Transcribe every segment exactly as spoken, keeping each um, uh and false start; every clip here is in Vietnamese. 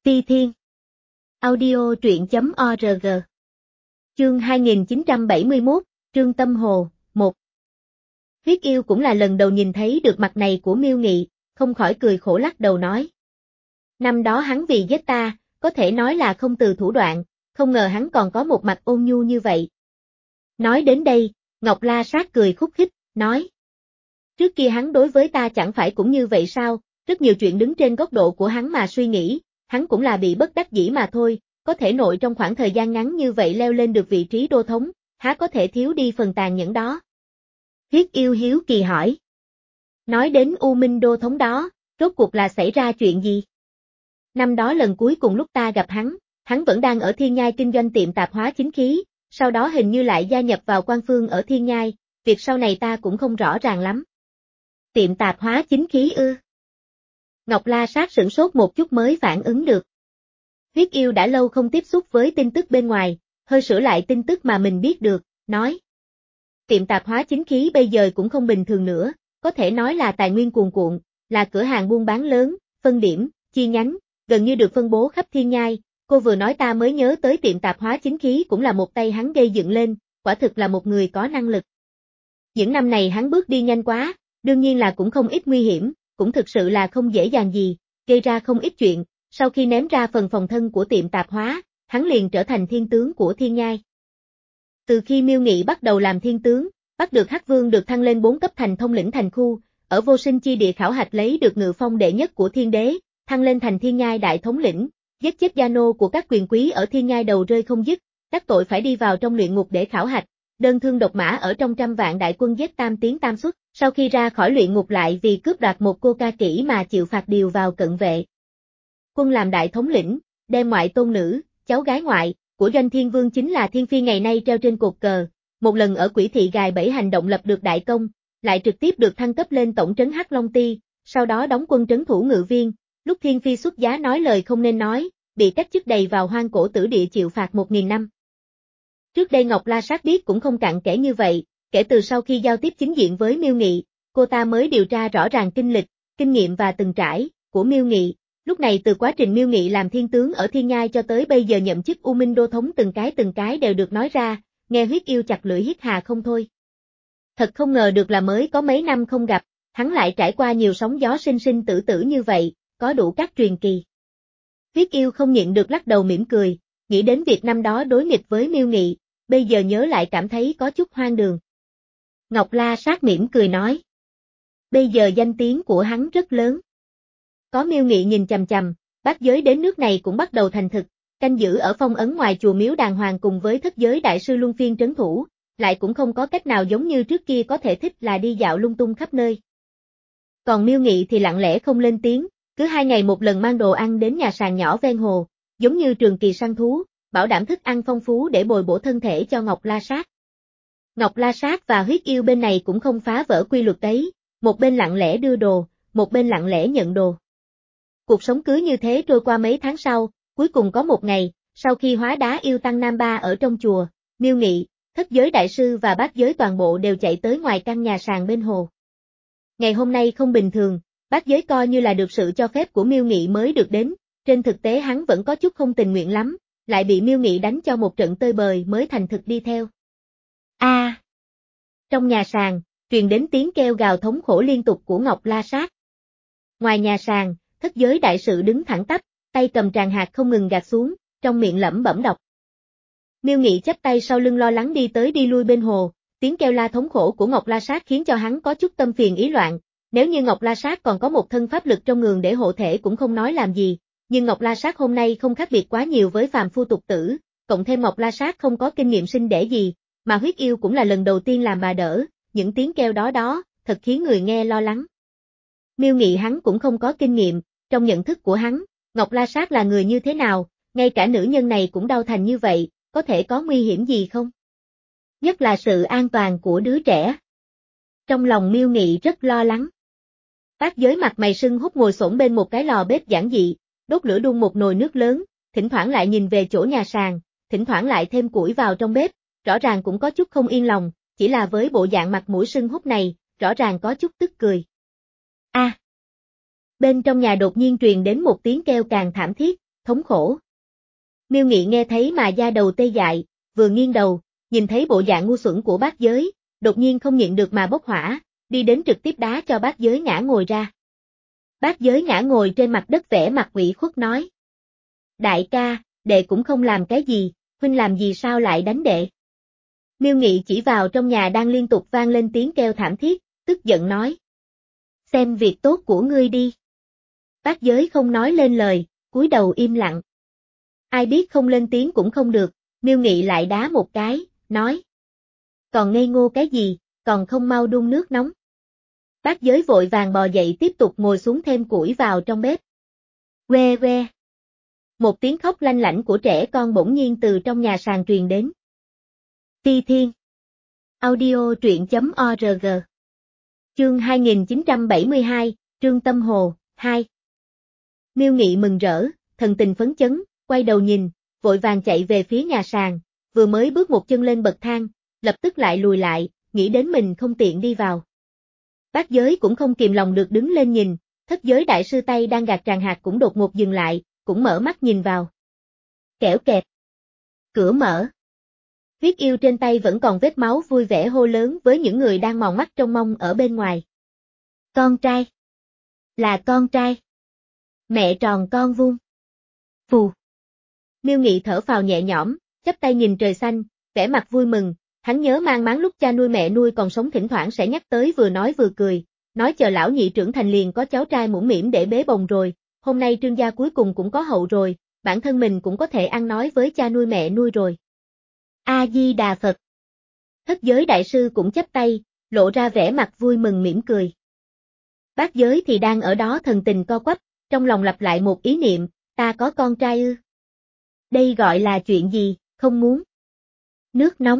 Ti Thiên. Audio truyện chấm org. Chương hai nghìn chín trăm bảy mươi mốt, Trương Tâm Hồ, một. Huyết Yêu cũng là lần đầu nhìn thấy được mặt này của Miêu Nghị, không khỏi cười khổ lắc đầu nói. Năm đó hắn vì giết ta, có thể nói là không từ thủ đoạn, không ngờ hắn còn có một mặt ôn nhu như vậy. Nói đến đây, Ngọc La Sát cười khúc khích, nói. Trước kia hắn đối với ta chẳng phải cũng như vậy sao, rất nhiều chuyện đứng trên góc độ của hắn mà suy nghĩ, hắn cũng là bị bất đắc dĩ mà thôi, có thể nội trong khoảng thời gian ngắn như vậy leo lên được vị trí đô thống, há có thể thiếu đi phần tàn nhẫn đó. Huyết Yêu hiếu kỳ hỏi. Nói đến U Minh đô thống đó, rốt cuộc là xảy ra chuyện gì? Năm đó lần cuối cùng lúc ta gặp hắn, hắn vẫn đang ở Thiên Nhai kinh doanh tiệm tạp hóa chính khí, sau đó hình như lại gia nhập vào quan phương ở Thiên Nhai, việc sau này ta cũng không rõ ràng lắm. Tiệm tạp hóa chính khí ư? Ngọc La Sát sửng sốt một chút mới phản ứng được. Huyết Yêu đã lâu không tiếp xúc với tin tức bên ngoài, hơi sửa lại tin tức mà mình biết được, nói. Tiệm tạp hóa chính khí bây giờ cũng không bình thường nữa, có thể nói là tài nguyên cuồn cuộn, là cửa hàng buôn bán lớn, phân điểm, chi nhánh, gần như được phân bố khắp Thiên Nhai. Cô vừa nói ta mới nhớ tới tiệm tạp hóa chính khí cũng là một tay hắn gây dựng lên, quả thực là một người có năng lực. Những năm này hắn bước đi nhanh quá, đương nhiên là cũng không ít nguy hiểm, cũng thực sự là không dễ dàng gì, gây ra không ít chuyện, sau khi ném ra phần phòng thân của tiệm tạp hóa, hắn liền trở thành thiên tướng của Thiên Nhai. Từ khi Miêu Nghị bắt đầu làm thiên tướng, bắt được Hắc Vương được thăng lên bốn cấp thành thông lĩnh thành khu, ở vô sinh chi địa khảo hạch lấy được ngự phong đệ nhất của Thiên Đế, thăng lên thành Thiên Nhai đại thống lĩnh, giết chết gia nô của các quyền quý ở Thiên Nhai đầu rơi không dứt, đắc tội phải đi vào trong luyện ngục để khảo hạch, đơn thương độc mã ở trong trăm vạn đại quân giết tam tiến tam xuất, sau khi ra khỏi luyện ngục lại vì cướp đoạt một cô ca kỹ mà chịu phạt điều vào cận vệ. Quân làm đại thống lĩnh, đem ngoại tôn nữ, cháu gái ngoại, của Doanh Thiên Vương chính là Thiên Phi ngày nay treo trên cột cờ, một lần ở Quỷ Thị gài bẫy hành động lập được đại công, lại trực tiếp được thăng cấp lên tổng trấn Hắc Long Ti, sau đó đóng quân trấn thủ ngự viên, lúc Thiên Phi xuất giá nói lời không nên nói, bị cách chức đầy vào hoang cổ tử địa chịu phạt một nghìn năm. Trước đây Ngọc La Sát biết cũng không cặn kẽ như vậy, kể từ sau khi giao tiếp chính diện với Miêu Nghị, cô ta mới điều tra rõ ràng kinh lịch, kinh nghiệm và từng trải của Miêu Nghị. Lúc này từ quá trình Miêu Nghị làm thiên tướng ở Thiên Nhai cho tới bây giờ nhậm chức U Minh đô thống từng cái từng cái đều được nói ra, nghe Huyết Yêu chặt lưỡi hít hà không thôi. Thật không ngờ được là mới có mấy năm không gặp, hắn lại trải qua nhiều sóng gió sinh sinh tử tử như vậy, có đủ các truyền kỳ. Huyết Yêu không nhịn được lắc đầu mỉm cười, nghĩ đến việc năm đó đối nghịch với Miêu Nghị, bây giờ nhớ lại cảm thấy có chút hoang đường. Ngọc La Sát mỉm cười nói. Bây giờ danh tiếng của hắn rất lớn. Có Miêu Nghị nhìn chằm chằm, bát giới đến nước này cũng bắt đầu thành thực, canh giữ ở phong ấn ngoài chùa miếu đàng hoàng cùng với thất giới đại sư luân phiên trấn thủ, lại cũng không có cách nào giống như trước kia có thể thích là đi dạo lung tung khắp nơi. Còn Miêu Nghị thì lặng lẽ không lên tiếng, cứ hai ngày một lần mang đồ ăn đến nhà sàn nhỏ ven hồ, giống như trường kỳ săn thú, bảo đảm thức ăn phong phú để bồi bổ thân thể cho Ngọc La Sát. Ngọc La Sát và Huyết Yêu bên này cũng không phá vỡ quy luật ấy, một bên lặng lẽ đưa đồ, một bên lặng lẽ nhận đồ. Cuộc sống cứ như thế trôi qua mấy tháng sau, cuối cùng có một ngày, sau khi hóa đá yêu tăng Nam Ba ở trong chùa, Miêu Nghị, thất giới đại sư và bát giới toàn bộ đều chạy tới ngoài căn nhà sàn bên hồ. Ngày hôm nay không bình thường, bát giới coi như là được sự cho phép của Miêu Nghị mới được đến, trên thực tế hắn vẫn có chút không tình nguyện lắm, lại bị Miêu Nghị đánh cho một trận tơi bời mới thành thực đi theo. A. À, trong nhà sàn, truyền đến tiếng kêu gào thống khổ liên tục của Ngọc La Sát. Ngoài nhà sàn, thất giới đại sự đứng thẳng tắp, tay cầm tràng hạt không ngừng gạt xuống, trong miệng lẩm bẩm đọc. Miêu Nghị chắp tay sau lưng lo lắng đi tới đi lui bên hồ, tiếng kêu la thống khổ của Ngọc La Sát khiến cho hắn có chút tâm phiền ý loạn, nếu như Ngọc La Sát còn có một thân pháp lực trong người để hộ thể cũng không nói làm gì, nhưng Ngọc La Sát hôm nay không khác biệt quá nhiều với phàm phu tục tử, cộng thêm Ngọc La Sát không có kinh nghiệm sinh đẻ gì, mà Huyết Yêu cũng là lần đầu tiên làm bà đỡ, những tiếng kêu đó đó, thật khiến người nghe lo lắng. Miêu Nghị hắn cũng không có kinh nghiệm, trong nhận thức của hắn, Ngọc La Sát là người như thế nào, ngay cả nữ nhân này cũng đau thành như vậy, có thể có nguy hiểm gì không? Nhất là sự an toàn của đứa trẻ. Trong lòng Miêu Nghị rất lo lắng. Bát giới mặt mày sưng húp ngồi xổm bên một cái lò bếp giản dị, đốt lửa đun một nồi nước lớn, thỉnh thoảng lại nhìn về chỗ nhà sàn, thỉnh thoảng lại thêm củi vào trong bếp, rõ ràng cũng có chút không yên lòng, chỉ là với bộ dạng mặt mũi sưng húp này, rõ ràng có chút tức cười. A. À, bên trong nhà đột nhiên truyền đến một tiếng kêu càng thảm thiết, thống khổ. Miêu Nghị nghe thấy mà da đầu tê dại, vừa nghiêng đầu, nhìn thấy bộ dạng ngu xuẩn của bác giới, đột nhiên không nhịn được mà bốc hỏa, đi đến trực tiếp đá cho bác giới ngã ngồi ra. Bác giới ngã ngồi trên mặt đất vẻ mặt ủy khuất nói. Đại ca, đệ cũng không làm cái gì, huynh làm gì sao lại đánh đệ? Miêu Nghị chỉ vào trong nhà đang liên tục vang lên tiếng kêu thảm thiết, tức giận nói. Xem việc tốt của ngươi đi. Bác giới không nói lên lời, cúi đầu im lặng. Ai biết không lên tiếng cũng không được, Miêu Nghị lại đá một cái, nói. Còn ngây ngô cái gì, còn không mau đun nước nóng. Bác giới vội vàng bò dậy tiếp tục ngồi xuống thêm củi vào trong bếp. Que que. Một tiếng khóc lanh lảnh của trẻ con bỗng nhiên từ trong nhà sàn truyền đến. Ti Thiên. Audio truyện chấm org. Chương hai nghìn chín trăm bảy mươi hai, Trương Tâm Hồ, hai. Miêu Nghị mừng rỡ, thần tình phấn chấn, quay đầu nhìn, vội vàng chạy về phía nhà sàn, vừa mới bước một chân lên bậc thang, lập tức lại lùi lại, nghĩ đến mình không tiện đi vào. Bác giới cũng không kìm lòng được đứng lên nhìn, thất giới đại sư tay đang gạt tràng hạt cũng đột ngột dừng lại, cũng mở mắt nhìn vào. Kẻo kẹt. Cửa mở. Huyết yêu trên tay vẫn còn vết máu vui vẻ hô lớn với những người đang mòn mắt trông mong ở bên ngoài. Con trai. Là con trai. Mẹ tròn con vuông. Phù. Miêu Nghị thở phào nhẹ nhõm, chắp tay nhìn trời xanh, vẻ mặt vui mừng, hắn nhớ mang máng lúc cha nuôi mẹ nuôi còn sống thỉnh thoảng sẽ nhắc tới vừa nói vừa cười, nói chờ lão nhị trưởng thành liền có cháu trai mũm mĩm để bế bồng rồi, hôm nay Trương gia cuối cùng cũng có hậu rồi, bản thân mình cũng có thể ăn nói với cha nuôi mẹ nuôi rồi. A-di-đà Phật. Thất giới đại sư cũng chắp tay, lộ ra vẻ mặt vui mừng mỉm cười. Bác giới thì đang ở đó thần tình co quắp, trong lòng lặp lại một ý niệm, ta có con trai ư. Đây gọi là chuyện gì, không muốn. Nước nóng.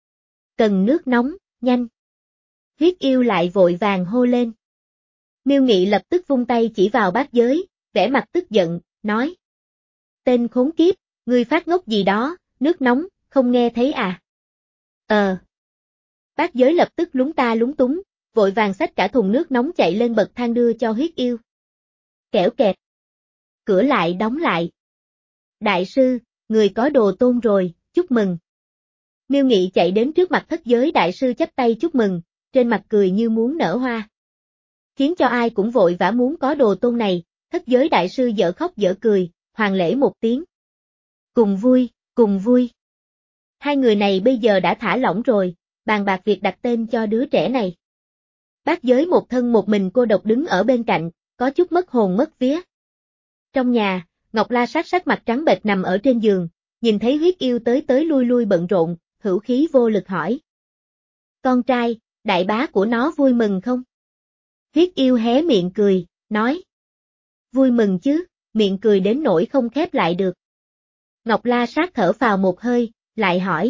Cần nước nóng, nhanh. Huyết yêu lại vội vàng hô lên. Miêu Nghị lập tức vung tay chỉ vào bác giới, vẻ mặt tức giận, nói. Tên khốn kiếp, ngươi phát ngốc gì đó, nước nóng, không nghe thấy à? Ờ. Bác giới lập tức lúng ta lúng túng, vội vàng xách cả thùng nước nóng chạy lên bậc thang đưa cho huyết yêu. Kẻo kẹt. Cửa lại đóng lại. Đại sư, người có đồ tôn rồi, chúc mừng. Miêu Nghị chạy đến trước mặt thất giới đại sư chắp tay chúc mừng, trên mặt cười như muốn nở hoa. Khiến cho ai cũng vội vã muốn có đồ tôn này, thất giới đại sư dở khóc dở cười, hoàn lễ một tiếng. Cùng vui, cùng vui. Hai người này bây giờ đã thả lỏng rồi, bàn bạc việc đặt tên cho đứa trẻ này. Bác giới một thân một mình cô độc đứng ở bên cạnh, có chút mất hồn mất vía. Trong nhà, Ngọc La Sát sắc mặt trắng bệch nằm ở trên giường, nhìn thấy huyết yêu tới tới lui lui bận rộn, hữu khí vô lực hỏi. Con trai, đại bá của nó vui mừng không? Huyết yêu hé miệng cười, nói. Vui mừng chứ, miệng cười đến nỗi không khép lại được. Ngọc La Sát thở phào một hơi, lại hỏi.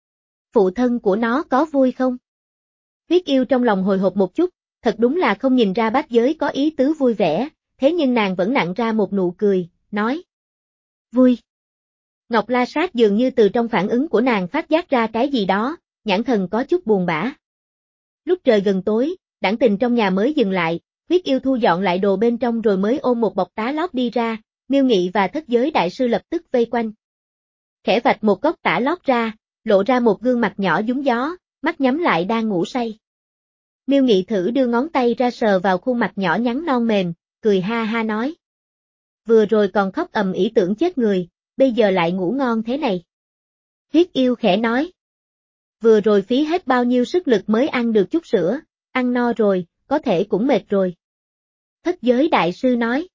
Phụ thân của nó có vui không? Huyết yêu trong lòng hồi hộp một chút, thật đúng là không nhìn ra bác giới có ý tứ vui vẻ, thế nhưng nàng vẫn nặn ra một nụ cười, nói. Vui. Ngọc La Sát dường như từ trong phản ứng của nàng phát giác ra cái gì đó, nhãn thần có chút buồn bã. Lúc trời gần tối, đãng tình trong nhà mới dừng lại, huyết yêu thu dọn lại đồ bên trong rồi mới ôm một bọc tá lót đi ra, Miêu Nghị và thất giới đại sư lập tức vây quanh. Khẽ vạch một góc tả lót ra, lộ ra một gương mặt nhỏ nhúng gió, mắt nhắm lại đang ngủ say. Miêu Nghị thử đưa ngón tay ra sờ vào khuôn mặt nhỏ nhắn non mềm, cười ha ha nói. Vừa rồi còn khóc ầm ĩ tưởng chết người, bây giờ lại ngủ ngon thế này. Huyết yêu khẽ nói. Vừa rồi phí hết bao nhiêu sức lực mới ăn được chút sữa, ăn no rồi, có thể cũng mệt rồi. Thất giới đại sư nói.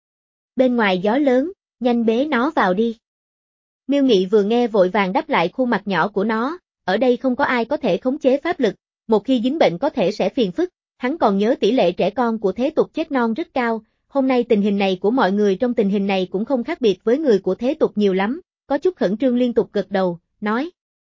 Bên ngoài gió lớn, nhanh bế nó vào đi. Miêu Nghị vừa nghe vội vàng đắp lại khuôn mặt nhỏ của nó, ở đây không có ai có thể khống chế pháp lực, một khi dính bệnh có thể sẽ phiền phức, hắn còn nhớ tỷ lệ trẻ con của thế tục chết non rất cao, hôm nay tình hình này của mọi người trong tình hình này cũng không khác biệt với người của thế tục nhiều lắm, có chút khẩn trương liên tục gật đầu, nói.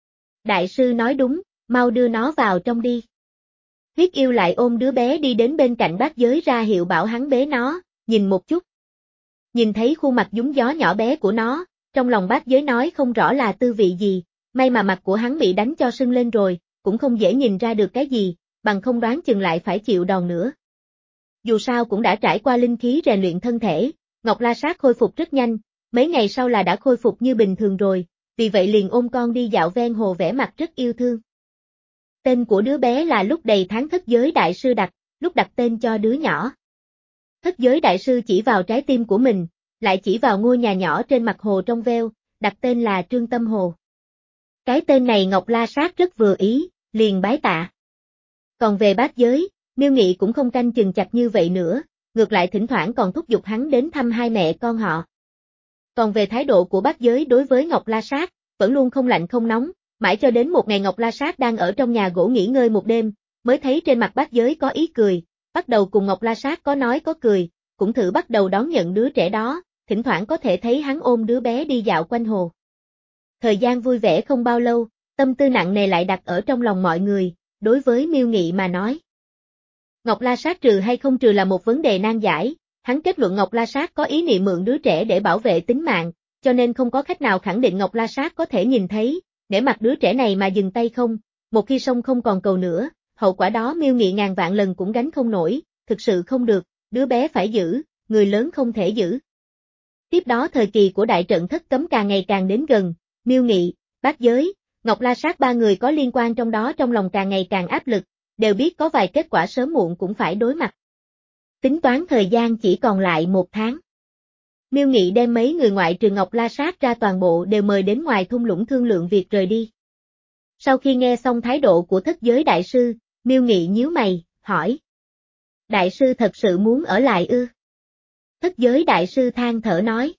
Đại sư nói đúng, mau đưa nó vào trong đi. Huyết yêu lại ôm đứa bé đi đến bên cạnh bác giới ra hiệu bảo hắn bế nó, nhìn một chút. Nhìn thấy khuôn mặt nhúng gió nhỏ bé của nó, trong lòng bác giới nói không rõ là tư vị gì, may mà mặt của hắn bị đánh cho sưng lên rồi, cũng không dễ nhìn ra được cái gì, bằng không đoán chừng lại phải chịu đòn nữa. Dù sao cũng đã trải qua linh khí rèn luyện thân thể, Ngọc La Sát khôi phục rất nhanh, mấy ngày sau là đã khôi phục như bình thường rồi, vì vậy liền ôm con đi dạo ven hồ vẻ mặt rất yêu thương. Tên của đứa bé là lúc đầy tháng thất giới đại sư đặt, lúc đặt tên cho đứa nhỏ. Thất giới đại sư chỉ vào trái tim của mình, lại chỉ vào ngôi nhà nhỏ trên mặt hồ trong veo, đặt tên là Trương Tâm Hồ. Cái tên này Ngọc La Sát rất vừa ý, liền bái tạ. Còn về bát giới, Miêu Nghị cũng không canh chừng chặt như vậy nữa, ngược lại thỉnh thoảng còn thúc giục hắn đến thăm hai mẹ con họ. Còn về thái độ của bát giới đối với Ngọc La Sát, vẫn luôn không lạnh không nóng, mãi cho đến một ngày Ngọc La Sát đang ở trong nhà gỗ nghỉ ngơi một đêm, mới thấy trên mặt bát giới có ý cười, bắt đầu cùng Ngọc La Sát có nói có cười, cũng thử bắt đầu đón nhận đứa trẻ đó, thỉnh thoảng có thể thấy hắn ôm đứa bé đi dạo quanh hồ. Thời gian vui vẻ không bao lâu, tâm tư nặng nề lại đặt ở trong lòng mọi người, đối với Miêu Nghị mà nói. Ngọc La Sát trừ hay không trừ là một vấn đề nan giải, hắn kết luận Ngọc La Sát có ý niệm mượn đứa trẻ để bảo vệ tính mạng, cho nên không có cách nào khẳng định Ngọc La Sát có thể nhìn thấy, để mặc đứa trẻ này mà dừng tay không, một khi sông không còn cầu nữa, hậu quả đó Miêu Nghị ngàn vạn lần cũng gánh không nổi, thực sự không được, đứa bé phải giữ, người lớn không thể giữ. Tiếp đó thời kỳ của đại trận thất cấm càng ngày càng đến gần, Miêu Nghị, Bát Giới, Ngọc La Sát ba người có liên quan trong đó trong lòng càng ngày càng áp lực, đều biết có vài kết quả sớm muộn cũng phải đối mặt. Tính toán thời gian chỉ còn lại một tháng. Miêu Nghị đem mấy người ngoại trừ Ngọc La Sát ra toàn bộ đều mời đến ngoài thung lũng thương lượng việc rời đi. Sau khi nghe xong thái độ của thất giới đại sư, Miêu Nghị nhíu mày, hỏi. Đại sư thật sự muốn ở lại ư? Thất giới đại sư than thở nói.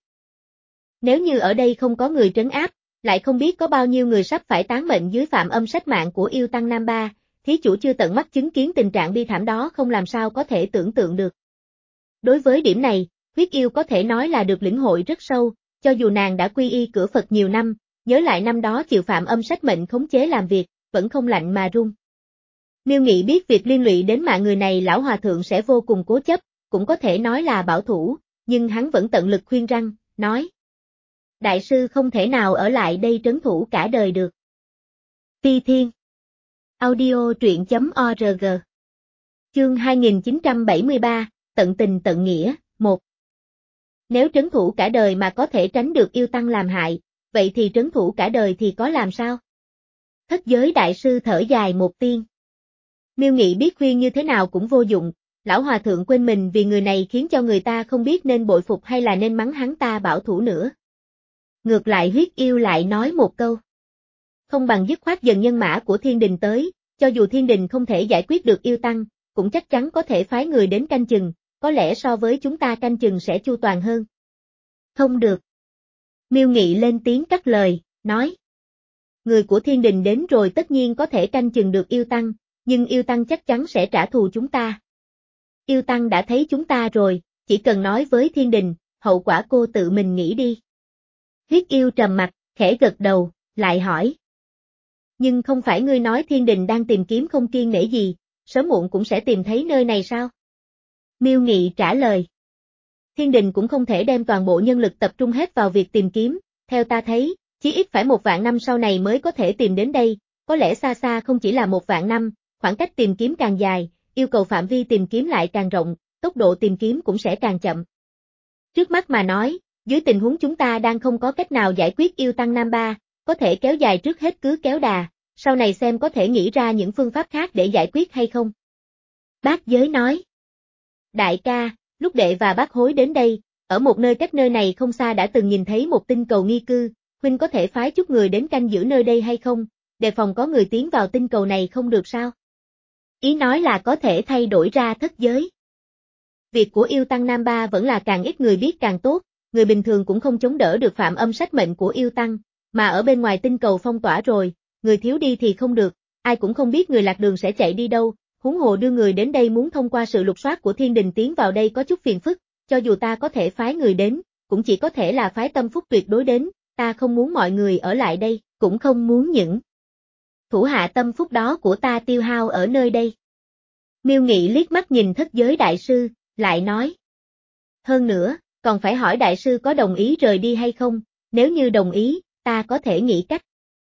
Nếu như ở đây không có người trấn áp, lại không biết có bao nhiêu người sắp phải tán mệnh dưới phạm âm sách mạng của yêu tăng Nam Ba, thí chủ chưa tận mắt chứng kiến tình trạng bi thảm đó không làm sao có thể tưởng tượng được. Đối với điểm này, huyết yêu có thể nói là được lĩnh hội rất sâu, cho dù nàng đã quy y cửa Phật nhiều năm, nhớ lại năm đó chịu phạm âm sách mệnh khống chế làm việc, vẫn không lạnh mà run. Miêu Nghị biết việc liên lụy đến mạng người này lão hòa thượng sẽ vô cùng cố chấp, cũng có thể nói là bảo thủ, nhưng hắn vẫn tận lực khuyên răn, nói. Đại sư không thể nào ở lại đây trấn thủ cả đời được. Phi Thiên Audio truyện chấm org Chương hai nghìn chín trăm bảy mươi ba, Tận tình tận nghĩa, một. Nếu trấn thủ cả đời mà có thể tránh được yêu tăng làm hại, vậy thì trấn thủ cả đời thì có làm sao? Thất giới đại sư thở dài một tiếng. Miêu Nghị biết khuyên như thế nào cũng vô dụng, lão hòa thượng quên mình vì người này khiến cho người ta không biết nên bội phục hay là nên mắng hắn ta bảo thủ nữa. Ngược lại huyết yêu lại nói một câu. Không bằng dứt khoát dần nhân mã của thiên đình tới, cho dù thiên đình không thể giải quyết được yêu tăng, cũng chắc chắn có thể phái người đến canh chừng, có lẽ so với chúng ta canh chừng sẽ chu toàn hơn. Không được. Miêu Nghị lên tiếng cắt lời, nói. Người của thiên đình đến rồi tất nhiên có thể canh chừng được yêu tăng, nhưng yêu tăng chắc chắn sẽ trả thù chúng ta. Yêu tăng đã thấy chúng ta rồi, chỉ cần nói với thiên đình, hậu quả cô tự mình nghĩ đi. Huyết yêu trầm mặt, khẽ gật đầu, lại hỏi. Nhưng không phải ngươi nói thiên đình đang tìm kiếm không kiêng nể gì, sớm muộn cũng sẽ tìm thấy nơi này sao? Miêu Nghị trả lời. Thiên đình cũng không thể đem toàn bộ nhân lực tập trung hết vào việc tìm kiếm, theo ta thấy, chí ít phải một vạn năm sau này mới có thể tìm đến đây, có lẽ xa xa không chỉ là một vạn năm, khoảng cách tìm kiếm càng dài, yêu cầu phạm vi tìm kiếm lại càng rộng, tốc độ tìm kiếm cũng sẽ càng chậm. Trước mắt mà nói, dưới tình huống chúng ta đang không có cách nào giải quyết yêu tăng Nam Ba, có thể kéo dài trước hết cứ kéo đà, sau này xem có thể nghĩ ra những phương pháp khác để giải quyết hay không. Bác Giới nói. Đại ca, lúc đệ và bác Hối đến đây, ở một nơi cách nơi này không xa đã từng nhìn thấy một tinh cầu nghi cư, huynh có thể phái chút người đến canh giữ nơi đây hay không, đề phòng có người tiến vào tinh cầu này không được sao? Ý nói là có thể thay đổi ra thất giới. Việc của yêu tăng Nam Ba vẫn là càng ít người biết càng tốt, người bình thường cũng không chống đỡ được phạm âm sách mệnh của yêu tăng, mà ở bên ngoài tinh cầu phong tỏa rồi, người thiếu đi thì không được, ai cũng không biết người lạc đường sẽ chạy đi đâu, huống hồ đưa người đến đây muốn thông qua sự lục soát của thiên đình tiến vào đây có chút phiền phức, cho dù ta có thể phái người đến, cũng chỉ có thể là phái tâm phúc tuyệt đối đến, ta không muốn mọi người ở lại đây, cũng không muốn những thủ hạ tâm phúc đó của ta tiêu hao ở nơi đây. Miêu Nghị liếc mắt nhìn thất giới đại sư, lại nói. Hơn nữa, còn phải hỏi đại sư có đồng ý rời đi hay không, nếu như đồng ý, ta có thể nghĩ cách.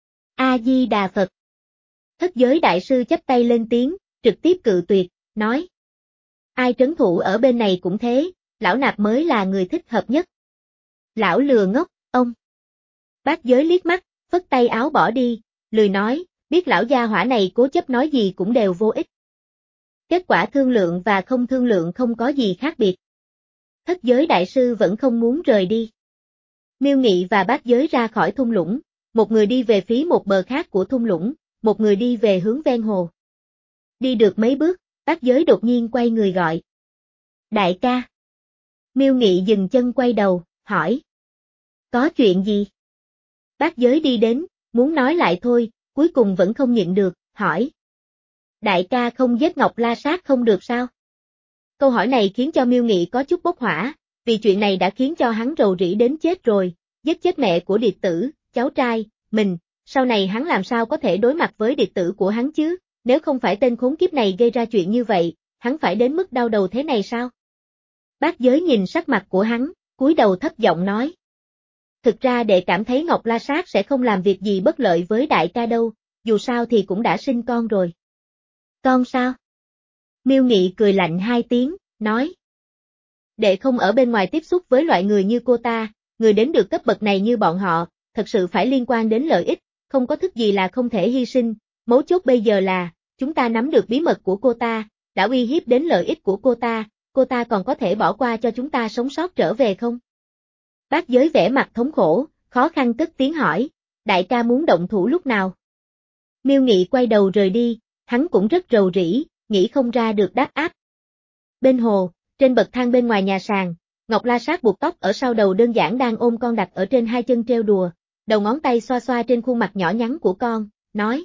A-di-đà Phật. Thất giới đại sư chắp tay lên tiếng, trực tiếp cự tuyệt, nói. Ai trấn thủ ở bên này cũng thế, lão nạp mới là người thích hợp nhất. Lão lừa ngốc, ông. Bác Giới liếc mắt, phất tay áo bỏ đi, lười nói, biết lão gia hỏa này cố chấp nói gì cũng đều vô ích. Kết quả thương lượng và không thương lượng không có gì khác biệt. Thất Giới đại sư vẫn không muốn rời đi. Miêu Nghị và Bác Giới ra khỏi thung lũng, một người đi về phía một bờ khác của thung lũng, một người đi về hướng ven hồ. Đi được mấy bước, Bác Giới đột nhiên quay người gọi. Đại ca. Miêu Nghị dừng chân quay đầu, hỏi. Có chuyện gì? Bác Giới đi đến, muốn nói lại thôi, cuối cùng vẫn không nhịn được, hỏi. Đại ca không giết Ngọc La Sát không được sao? Câu hỏi này khiến cho Miêu Nghị có chút bốc hỏa, vì chuyện này đã khiến cho hắn rầu rĩ đến chết rồi, giết chết mẹ của điệt tử, cháu trai, mình, sau này hắn làm sao có thể đối mặt với điệt tử của hắn chứ, nếu không phải tên khốn kiếp này gây ra chuyện như vậy, hắn phải đến mức đau đầu thế này sao? Bác Giới nhìn sắc mặt của hắn, cúi đầu thấp giọng nói. Thực ra đệ cảm thấy Ngọc La Sát sẽ không làm việc gì bất lợi với đại ca đâu, dù sao thì cũng đã sinh con rồi. Con sao? Miêu Nghị cười lạnh hai tiếng, nói. Đệ không ở bên ngoài tiếp xúc với loại người như cô ta, người đến được cấp bậc này như bọn họ, thật sự phải liên quan đến lợi ích, không có thức gì là không thể hy sinh, mấu chốt bây giờ là, chúng ta nắm được bí mật của cô ta, đã uy hiếp đến lợi ích của cô ta, cô ta còn có thể bỏ qua cho chúng ta sống sót trở về không? Bác Giới vẻ mặt thống khổ, khó khăn cất tiếng hỏi, đại ca muốn động thủ lúc nào? Miêu Nghị quay đầu rời đi, hắn cũng rất rầu rĩ, nghĩ không ra được đáp áp. Bên hồ, trên bậc thang bên ngoài nhà sàn, Ngọc La Sát buộc tóc ở sau đầu đơn giản đang ôm con đặt ở trên hai chân trêu đùa, đầu ngón tay xoa xoa trên khuôn mặt nhỏ nhắn của con, nói.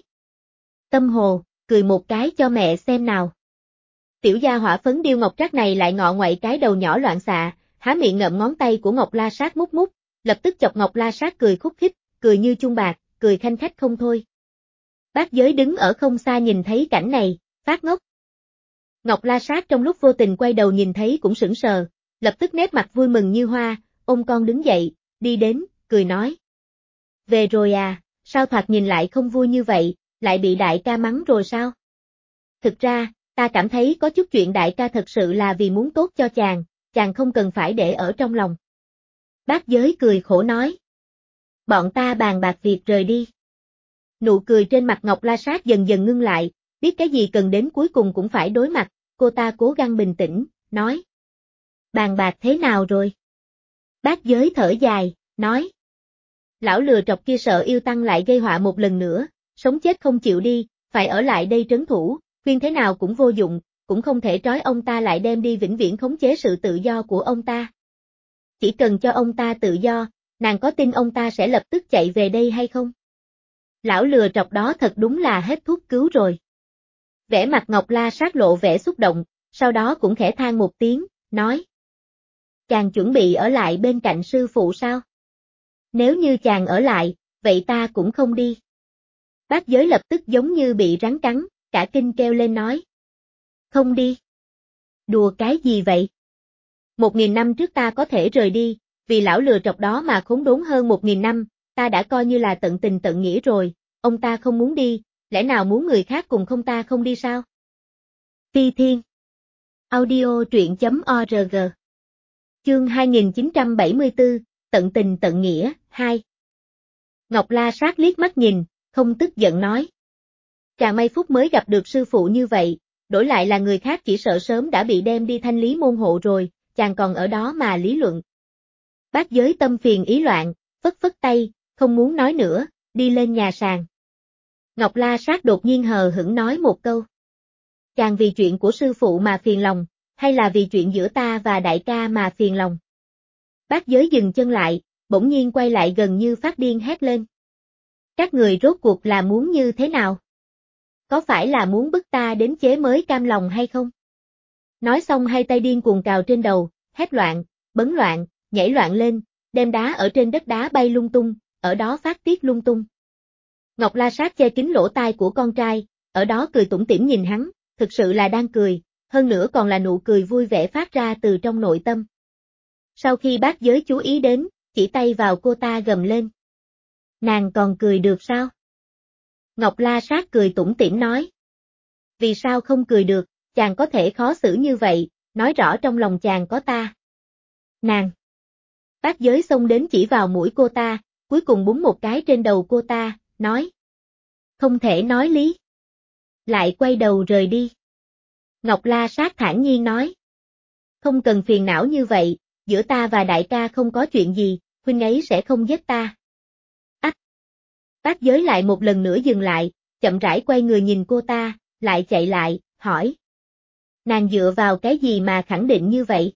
Tâm Hồ, cười một cái cho mẹ xem nào. Tiểu gia hỏa phấn điêu ngọc trác này lại ngọ ngoậy cái đầu nhỏ loạn xạ, há miệng ngậm ngón tay của Ngọc La Sát mút mút, lập tức chọc Ngọc La Sát cười khúc khích, cười như chuông bạc, cười khanh khách không thôi. Bác Giới đứng ở không xa nhìn thấy cảnh này, phát ngốc. Ngọc La Sát trong lúc vô tình quay đầu nhìn thấy cũng sững sờ, lập tức nét mặt vui mừng như hoa, ôm con đứng dậy, đi đến, cười nói. Về rồi à, sao thoạt nhìn lại không vui như vậy, lại bị đại ca mắng rồi sao? Thực ra, ta cảm thấy có chút chuyện đại ca thật sự là vì muốn tốt cho chàng, chàng không cần phải để ở trong lòng. Bác Giới cười khổ nói. Bọn ta bàn bạc việc rời đi. Nụ cười trên mặt Ngọc La Sát dần dần ngưng lại, biết cái gì cần đến cuối cùng cũng phải đối mặt, cô ta cố gắng bình tĩnh, nói. Bàn bạc thế nào rồi? Bác Giới thở dài, nói. Lão lừa trọc kia sợ yêu tăng lại gây họa một lần nữa, sống chết không chịu đi, phải ở lại đây trấn thủ, khuyên thế nào cũng vô dụng, cũng không thể trói ông ta lại đem đi vĩnh viễn khống chế sự tự do của ông ta. Chỉ cần cho ông ta tự do, nàng có tin ông ta sẽ lập tức chạy về đây hay không? Lão lừa trọc đó thật đúng là hết thuốc cứu rồi. Vẻ mặt Ngọc La Sát lộ vẻ xúc động, sau đó cũng khẽ than một tiếng, nói. Chàng chuẩn bị ở lại bên cạnh sư phụ sao? Nếu như chàng ở lại, vậy ta cũng không đi. Bác Giới lập tức giống như bị rắn cắn, cả kinh kêu lên nói. Không đi. Đùa cái gì vậy? Một nghìn năm trước ta có thể rời đi, vì lão lừa trọc đó mà khốn đốn hơn một nghìn năm, ta đã coi như là tận tình tận nghĩa rồi, ông ta không muốn đi, lẽ nào muốn người khác cùng không ta không đi sao? Phi Thiên Audio truyện chấm org Chương hai nghìn chín trăm bảy mươi tư, Tận tình tận nghĩa, hai Ngọc La Sát liếc mắt nhìn, không tức giận nói. Chàng may phúc mới gặp được sư phụ như vậy, đổi lại là người khác chỉ sợ sớm đã bị đem đi thanh lý môn hộ rồi, chàng còn ở đó mà lý luận. Bác Giới tâm phiền ý loạn, phất phất tay, không muốn nói nữa, đi lên nhà sàn. Ngọc La Sát đột nhiên hờ hững nói một câu. Chàng vì chuyện của sư phụ mà phiền lòng, hay là vì chuyện giữa ta và đại ca mà phiền lòng? Bác Giới dừng chân lại, bỗng nhiên quay lại gần như phát điên hét lên. Các người rốt cuộc là muốn như thế nào? Có phải là muốn bức ta đến chế mới cam lòng hay không? Nói xong hai tay điên cuồng cào trên đầu, hét loạn, bấn loạn, nhảy loạn lên, đem đá ở trên đất đá bay lung tung, ở đó phát tiết lung tung. Ngọc La Sát che kín lỗ tai của con trai, ở đó cười tủm tỉm nhìn hắn, thực sự là đang cười, hơn nữa còn là nụ cười vui vẻ phát ra từ trong nội tâm. Sau khi bác Giới chú ý đến, chỉ tay vào cô ta gầm lên. Nàng còn cười được sao? Ngọc La Sát cười tủm tỉm nói. Vì sao không cười được, chàng có thể khó xử như vậy, nói rõ trong lòng chàng có ta. Nàng! Bác Giới xông đến chỉ vào mũi cô ta, cuối cùng búng một cái trên đầu cô ta, nói. Không thể nói lý. Lại quay đầu rời đi. Ngọc La Sát thản nhiên nói. Không cần phiền não như vậy, giữa ta và đại ca không có chuyện gì, huynh ấy sẽ không giết ta. Ách! Bác Giới lại một lần nữa dừng lại, chậm rãi quay người nhìn cô ta, lại chạy lại, hỏi. Nàng dựa vào cái gì mà khẳng định như vậy?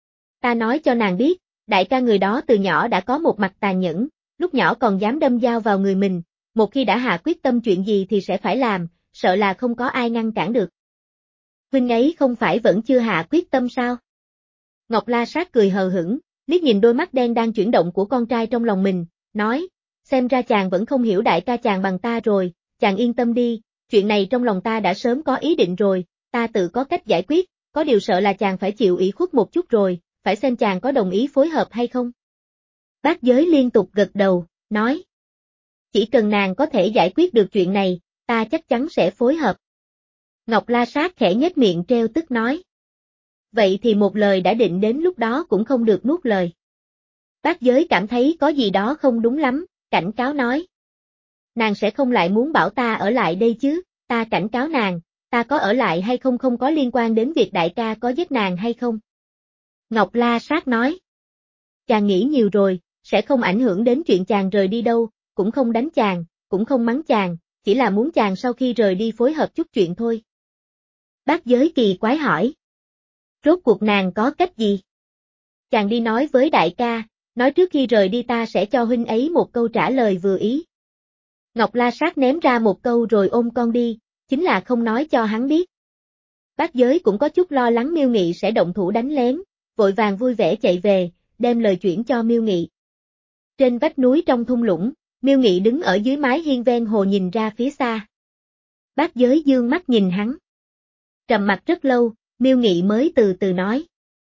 Ta nói cho nàng biết, đại ca người đó từ nhỏ đã có một mặt tàn nhẫn, lúc nhỏ còn dám đâm dao vào người mình, một khi đã hạ quyết tâm chuyện gì thì sẽ phải làm, sợ là không có ai ngăn cản được. Huynh ấy không phải vẫn chưa hạ quyết tâm sao? Ngọc La Sát cười hờ hững, liếc nhìn đôi mắt đen đang chuyển động của con trai trong lòng mình, nói, xem ra chàng vẫn không hiểu đại ca chàng bằng ta rồi, chàng yên tâm đi, chuyện này trong lòng ta đã sớm có ý định rồi, ta tự có cách giải quyết, có điều sợ là chàng phải chịu ủy khuất một chút rồi, phải xem chàng có đồng ý phối hợp hay không. Bác Giới liên tục gật đầu, nói, chỉ cần nàng có thể giải quyết được chuyện này, ta chắc chắn sẽ phối hợp. Ngọc La Sát khẽ nhếch miệng trêu tức nói. Vậy thì một lời đã định đến lúc đó cũng không được nuốt lời. Bác Giới cảm thấy có gì đó không đúng lắm, cảnh cáo nói. Nàng sẽ không lại muốn bảo ta ở lại đây chứ, ta cảnh cáo nàng, ta có ở lại hay không không có liên quan đến việc đại ca có giết nàng hay không. Ngọc La Sát nói. Chàng nghĩ nhiều rồi, sẽ không ảnh hưởng đến chuyện chàng rời đi đâu, cũng không đánh chàng, cũng không mắng chàng, chỉ là muốn chàng sau khi rời đi phối hợp chút chuyện thôi. Bác Giới kỳ quái hỏi. Rốt cuộc nàng có cách gì? Chàng đi nói với đại ca, nói trước khi rời đi ta sẽ cho huynh ấy một câu trả lời vừa ý. Ngọc La Sát ném ra một câu rồi ôm con đi, chính là không nói cho hắn biết. Bác Giới cũng có chút lo lắng Miêu Nghị sẽ động thủ đánh lén, vội vàng vui vẻ chạy về, đem lời chuyển cho Miêu Nghị. Trên vách núi trong thung lũng, Miêu Nghị đứng ở dưới mái hiên ven hồ nhìn ra phía xa. Bác Giới dương mắt nhìn hắn. Trầm mặt rất lâu, Miêu Nghị mới từ từ nói.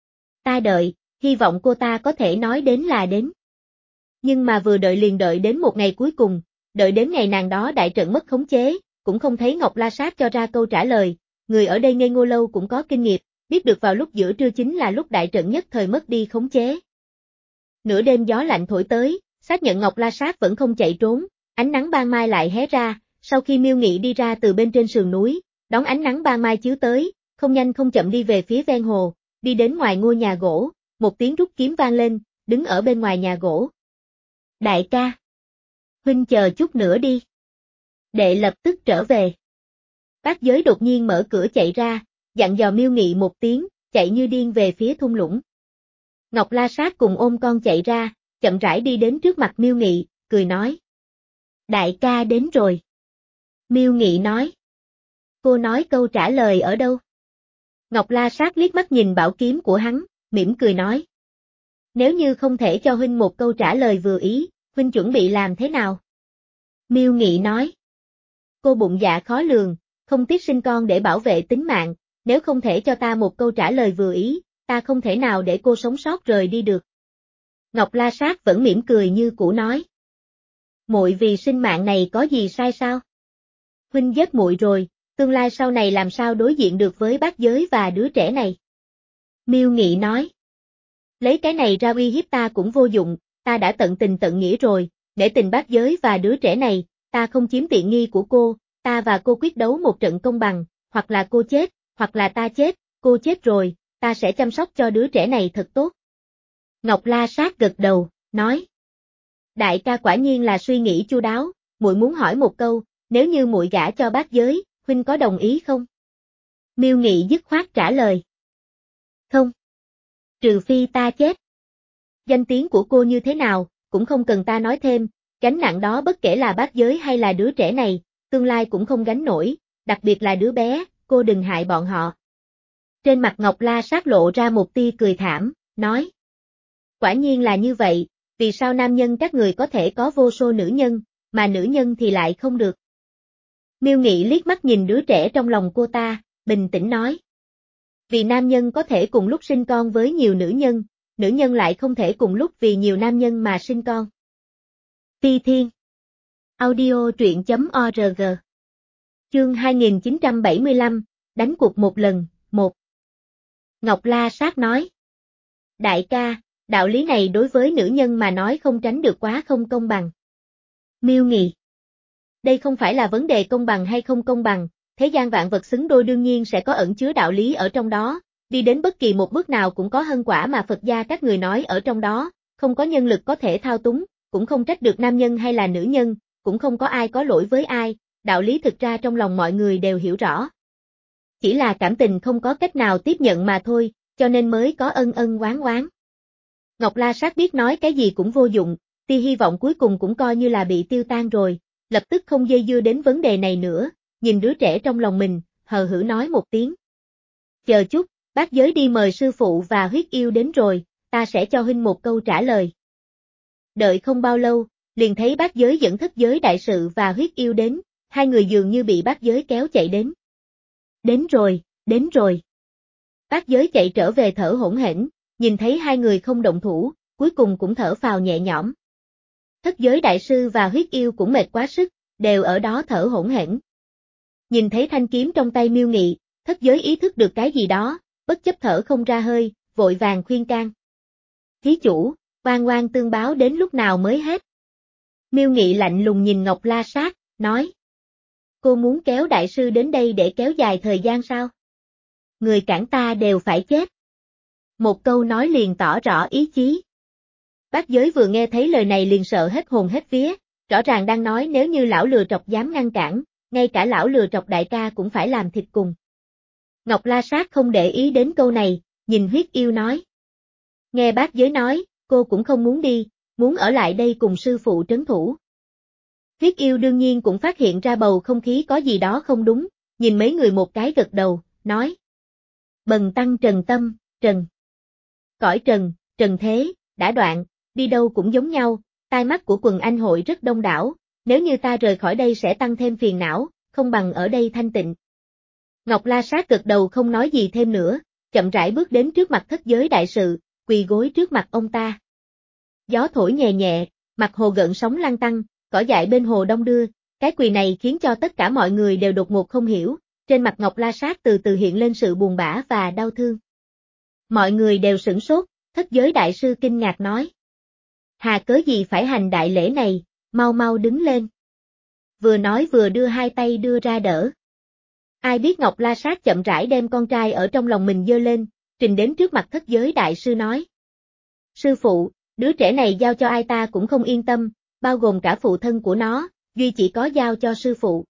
Ta đợi, hy vọng cô ta có thể nói đến là đến. Nhưng mà vừa đợi liền đợi đến một ngày cuối cùng, đợi đến ngày nàng đó đại trận mất khống chế, cũng không thấy Ngọc La Sát cho ra câu trả lời, người ở đây ngây ngô lâu cũng có kinh nghiệm, biết được vào lúc giữa trưa chính là lúc đại trận nhất thời mất đi khống chế. Nửa đêm gió lạnh thổi tới, xác nhận Ngọc La Sát vẫn không chạy trốn, ánh nắng ban mai lại hé ra, sau khi Miêu Nghị đi ra từ bên trên sườn núi, đón ánh nắng ban mai chiếu tới, không nhanh không chậm đi về phía ven hồ, đi đến ngoài ngôi nhà gỗ, một tiếng rút kiếm vang lên, đứng ở bên ngoài nhà gỗ. Đại ca! Huynh chờ chút nữa đi. Đệ lập tức trở về. Bác Giới đột nhiên mở cửa chạy ra, dặn dò Miêu Nghị một tiếng, chạy như điên về phía thung lũng. Ngọc La Sát cùng ôm con chạy ra, chậm rãi đi đến trước mặt Miêu Nghị, cười nói. Đại ca đến rồi. Miêu Nghị nói. Cô nói câu trả lời ở đâu? Ngọc La Sát liếc mắt nhìn bảo kiếm của hắn, mỉm cười nói. Nếu như không thể cho huynh một câu trả lời vừa ý, huynh chuẩn bị làm thế nào? Miêu Nghị nói. Cô bụng dạ khó lường, không tiếc sinh con để bảo vệ tính mạng, nếu không thể cho ta một câu trả lời vừa ý, ta không thể nào để cô sống sót rời đi được. Ngọc La Sát vẫn mỉm cười như cũ nói. Muội vì sinh mạng này có gì sai sao? Huynh giết muội rồi, tương lai sau này làm sao đối diện được với bác Giới và đứa trẻ này? Miêu Nghị nói. Lấy cái này ra uy hiếp ta cũng vô dụng, ta đã tận tình tận nghĩa rồi, để tình bác Giới và đứa trẻ này, ta không chiếm tiện nghi của cô, ta và cô quyết đấu một trận công bằng, hoặc là cô chết, hoặc là ta chết, cô chết rồi, ta sẽ chăm sóc cho đứa trẻ này thật tốt. Ngọc La Sát gật đầu, nói. Đại ca quả nhiên là suy nghĩ chu đáo, muội muốn hỏi một câu, nếu như muội gả cho bác Giới, huynh có đồng ý không? Miêu Nghị dứt khoát trả lời. Không. Trừ phi ta chết. Danh tiếng của cô như thế nào, cũng không cần ta nói thêm, gánh nặng đó bất kể là bác Giới hay là đứa trẻ này, tương lai cũng không gánh nổi, đặc biệt là đứa bé, cô đừng hại bọn họ. Trên mặt Ngọc La Sát lộ ra một tia cười thảm, nói. Quả nhiên là như vậy, vì sao nam nhân các người có thể có vô số nữ nhân, mà nữ nhân thì lại không được? Miêu Nghị liếc mắt nhìn đứa trẻ trong lòng cô ta, bình tĩnh nói. Vì nam nhân có thể cùng lúc sinh con với nhiều nữ nhân, nữ nhân lại không thể cùng lúc vì nhiều nam nhân mà sinh con. Phi Thiên Audio truyện chấm org Chương hai nghìn chín trăm bảy mươi lăm, đánh cuộc một lần, một. Ngọc La Sát nói. Đại ca, Đạo lý này đối với nữ nhân mà nói không tránh được quá không công bằng. Miêu Nghị. Đây không phải là vấn đề công bằng hay không công bằng, thế gian vạn vật xứng đôi đương nhiên sẽ có ẩn chứa đạo lý ở trong đó, đi đến bất kỳ một bước nào cũng có hân quả mà Phật gia các người nói ở trong đó, không có nhân lực có thể thao túng, cũng không trách được nam nhân hay là nữ nhân, cũng không có ai có lỗi với ai, đạo lý thực ra trong lòng mọi người đều hiểu rõ. Chỉ là cảm tình không có cách nào tiếp nhận mà thôi, cho nên mới có ân ân oán oán. Ngọc La Sát biết nói cái gì cũng vô dụng, tia hy vọng cuối cùng cũng coi như là bị tiêu tan rồi, lập tức không dây dưa đến vấn đề này nữa, nhìn đứa trẻ trong lòng mình, hờ hững nói một tiếng. Chờ chút, bác giới đi mời sư phụ và huyết yêu đến rồi, ta sẽ cho huynh một câu trả lời. Đợi không bao lâu, liền thấy bác giới dẫn thất giới đại sự và huyết yêu đến, hai người dường như bị bác giới kéo chạy đến. Đến rồi, đến rồi. Bác giới chạy trở về thở hổn hển, nhìn thấy hai người không động thủ, cuối cùng cũng thở phào nhẹ nhõm. Thất giới đại sư và huyết yêu cũng mệt quá sức, đều ở đó thở hổn hển. Nhìn thấy thanh kiếm trong tay Miêu Nghị, thất giới ý thức được cái gì đó, bất chấp thở không ra hơi, vội vàng khuyên can. Thí chủ, oan oan tương báo đến lúc nào mới hết? Miêu Nghị lạnh lùng nhìn Ngọc La Sát, nói. Cô muốn kéo đại sư đến đây để kéo dài thời gian sao? Người cản ta đều phải chết. Một câu nói liền tỏ rõ ý chí. Bác giới vừa nghe thấy lời này liền sợ hết hồn hết vía, rõ ràng đang nói nếu như lão lừa trọc dám ngăn cản, ngay cả lão lừa trọc đại ca cũng phải làm thịt cùng. Ngọc La Sát không để ý đến câu này, nhìn huyết yêu nói. Nghe bác giới nói, cô cũng không muốn đi, muốn ở lại đây cùng sư phụ trấn thủ. Huyết yêu đương nhiên cũng phát hiện ra bầu không khí có gì đó không đúng, nhìn mấy người một cái gật đầu, nói. Bần tăng trần tâm, trần. Cõi trần, trần thế, đã đoạn, đi đâu cũng giống nhau, tai mắt của quần anh hội rất đông đảo, nếu như ta rời khỏi đây sẽ tăng thêm phiền não, không bằng ở đây thanh tịnh. Ngọc La Sát gật đầu không nói gì thêm nữa, chậm rãi bước đến trước mặt thất giới đại sự, quỳ gối trước mặt ông ta. Gió thổi nhẹ nhẹ, mặt hồ gợn sóng lăn tăn, cỏ dại bên hồ đông đưa, cái quỳ này khiến cho tất cả mọi người đều đột ngột không hiểu, trên mặt Ngọc La Sát từ từ hiện lên sự buồn bã và đau thương. Mọi người đều sửng sốt, thất giới đại sư kinh ngạc nói. Hà cớ gì phải hành đại lễ này, mau mau đứng lên. Vừa nói vừa đưa hai tay đưa ra đỡ. Ai biết Ngọc La Sát chậm rãi đem con trai ở trong lòng mình giơ lên, trình đến trước mặt thất giới đại sư nói. Sư phụ, đứa trẻ này giao cho ai ta cũng không yên tâm, bao gồm cả phụ thân của nó, duy chỉ có giao cho sư phụ.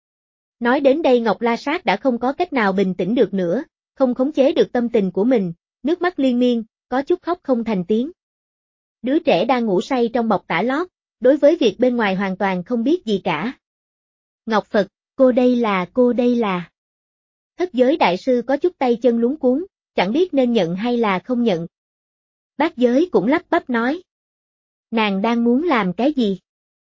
Nói đến đây Ngọc La Sát đã không có cách nào bình tĩnh được nữa, không khống chế được tâm tình của mình, nước mắt liên miên, có chút khóc không thành tiếng. Đứa trẻ đang ngủ say trong bọc tả lót, đối với việc bên ngoài hoàn toàn không biết gì cả. Ngọc Phật, cô đây là, cô đây là. Thất giới đại sư có chút tay chân luống cuống, chẳng biết nên nhận hay là không nhận. Bác giới cũng lắp bắp nói. Nàng đang muốn làm cái gì?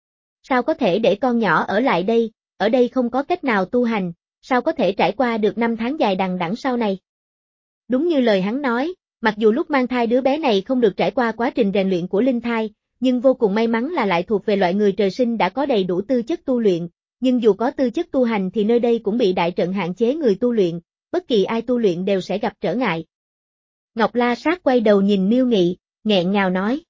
Sao có thể để con nhỏ ở lại đây, ở đây không có cách nào tu hành, sao có thể trải qua được năm tháng dài đằng đẵng sau này? Đúng như lời hắn nói, mặc dù lúc mang thai đứa bé này không được trải qua quá trình rèn luyện của linh thai, nhưng vô cùng may mắn là lại thuộc về loại người trời sinh đã có đầy đủ tư chất tu luyện, nhưng dù có tư chất tu hành thì nơi đây cũng bị đại trận hạn chế người tu luyện, bất kỳ ai tu luyện đều sẽ gặp trở ngại. Ngọc La Sát quay đầu nhìn Miêu Nghị, nghẹn ngào nói.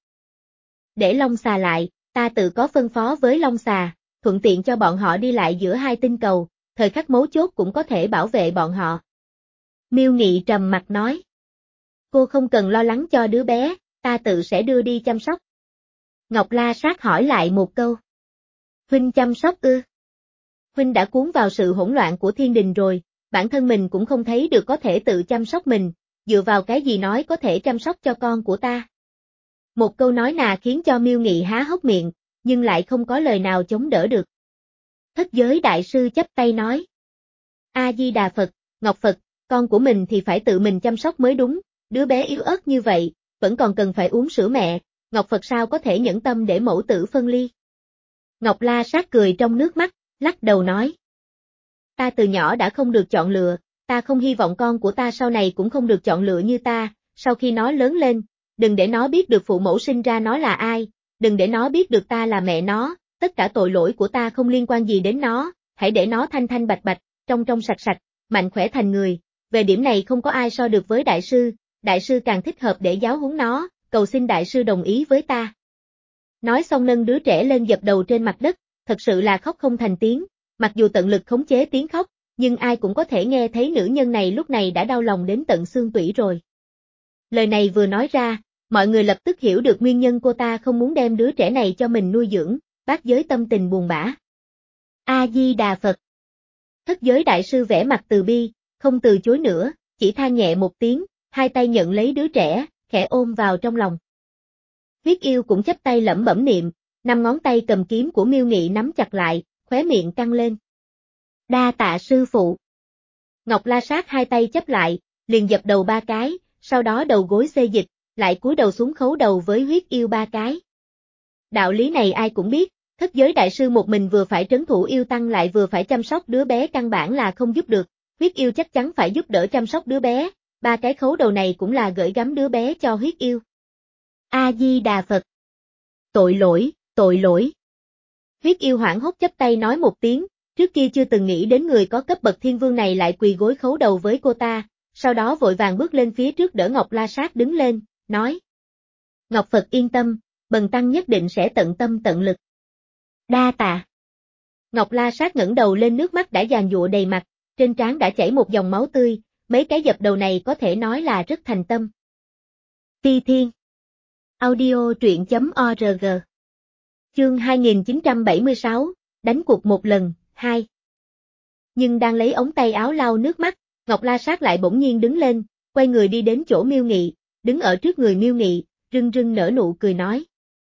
Để Long Xà lại, ta tự có phân phó với Long Xà, thuận tiện cho bọn họ đi lại giữa hai tinh cầu, thời khắc mấu chốt cũng có thể bảo vệ bọn họ. Miêu Nghị trầm mặt nói. Cô không cần lo lắng cho đứa bé, ta tự sẽ đưa đi chăm sóc. Ngọc La Sát hỏi lại một câu. Huynh chăm sóc ư? Huynh đã cuốn vào sự hỗn loạn của thiên đình rồi, bản thân mình cũng không thấy được có thể tự chăm sóc mình, dựa vào cái gì nói có thể chăm sóc cho con của ta. Một câu nói nà khiến cho Miêu Nghị há hốc miệng, nhưng lại không có lời nào chống đỡ được. Thất giới đại sư chắp tay nói. A-di-đà Phật, Ngọc Phật, con của mình thì phải tự mình chăm sóc mới đúng, đứa bé yếu ớt như vậy, vẫn còn cần phải uống sữa mẹ, Ngọc Phật sao có thể nhẫn tâm để mẫu tử phân ly. Ngọc La Sát cười trong nước mắt, lắc đầu nói. Ta từ nhỏ đã không được chọn lựa, ta không hy vọng con của ta sau này cũng không được chọn lựa như ta, sau khi nó lớn lên, đừng để nó biết được phụ mẫu sinh ra nó là ai, đừng để nó biết được ta là mẹ nó, tất cả tội lỗi của ta không liên quan gì đến nó, hãy để nó thanh thanh bạch bạch, trong trong sạch sạch, mạnh khỏe thành người, về điểm này không có ai so được với đại sư, đại sư càng thích hợp để giáo huấn nó, cầu xin đại sư đồng ý với ta. Nói xong nâng đứa trẻ lên dập đầu trên mặt đất, thật sự là khóc không thành tiếng, mặc dù tận lực khống chế tiếng khóc, nhưng ai cũng có thể nghe thấy nữ nhân này lúc này đã đau lòng đến tận xương tủy rồi. Lời này vừa nói ra, mọi người lập tức hiểu được nguyên nhân cô ta không muốn đem đứa trẻ này cho mình nuôi dưỡng, bát giới tâm tình buồn bã. A-di-đà Phật. Thất giới đại sư vẽ mặt từ bi, không từ chối nữa, chỉ than nhẹ một tiếng, hai tay nhận lấy đứa trẻ, khẽ ôm vào trong lòng. Huyết yêu cũng chắp tay lẩm bẩm niệm, năm ngón tay cầm kiếm của Miêu Nghị nắm chặt lại, khóe miệng căng lên. Đa tạ sư phụ. Ngọc La Sát hai tay chấp lại, liền dập đầu ba cái, sau đó đầu gối xê dịch, lại cúi đầu xuống khấu đầu với huyết yêu ba cái. Đạo lý này ai cũng biết, thất giới đại sư một mình vừa phải trấn thủ yêu tăng lại vừa phải chăm sóc đứa bé căn bản là không giúp được, huyết yêu chắc chắn phải giúp đỡ chăm sóc đứa bé, ba cái khấu đầu này cũng là gửi gắm đứa bé cho huyết yêu. A-di-đà Phật. Tội lỗi, tội lỗi. Huyết yêu hoảng hốt chấp tay nói một tiếng, trước kia chưa từng nghĩ đến người có cấp bậc thiên vương này lại quỳ gối khấu đầu với cô ta, sau đó vội vàng bước lên phía trước đỡ Ngọc La Sát đứng lên, nói. Ngọc Phật yên tâm, bần tăng nhất định sẽ tận tâm tận lực. Đa tạ. Ngọc La Sát ngẩng đầu lên, nước mắt đã giàn giụa đầy mặt, trên trán đã chảy một dòng máu tươi, mấy cái dập đầu này có thể nói là rất thành tâm. Ti Thiên. Audio truyện chấm org. Chương hai nghìn chín trăm bảy mươi sáu, đánh cuộc một lần, hai. Nhưng đang lấy ống tay áo lau nước mắt, Ngọc La Sát lại bỗng nhiên đứng lên, quay người đi đến chỗ Miêu Nghị, đứng ở trước người Miêu Nghị, rưng rưng nở nụ cười nói.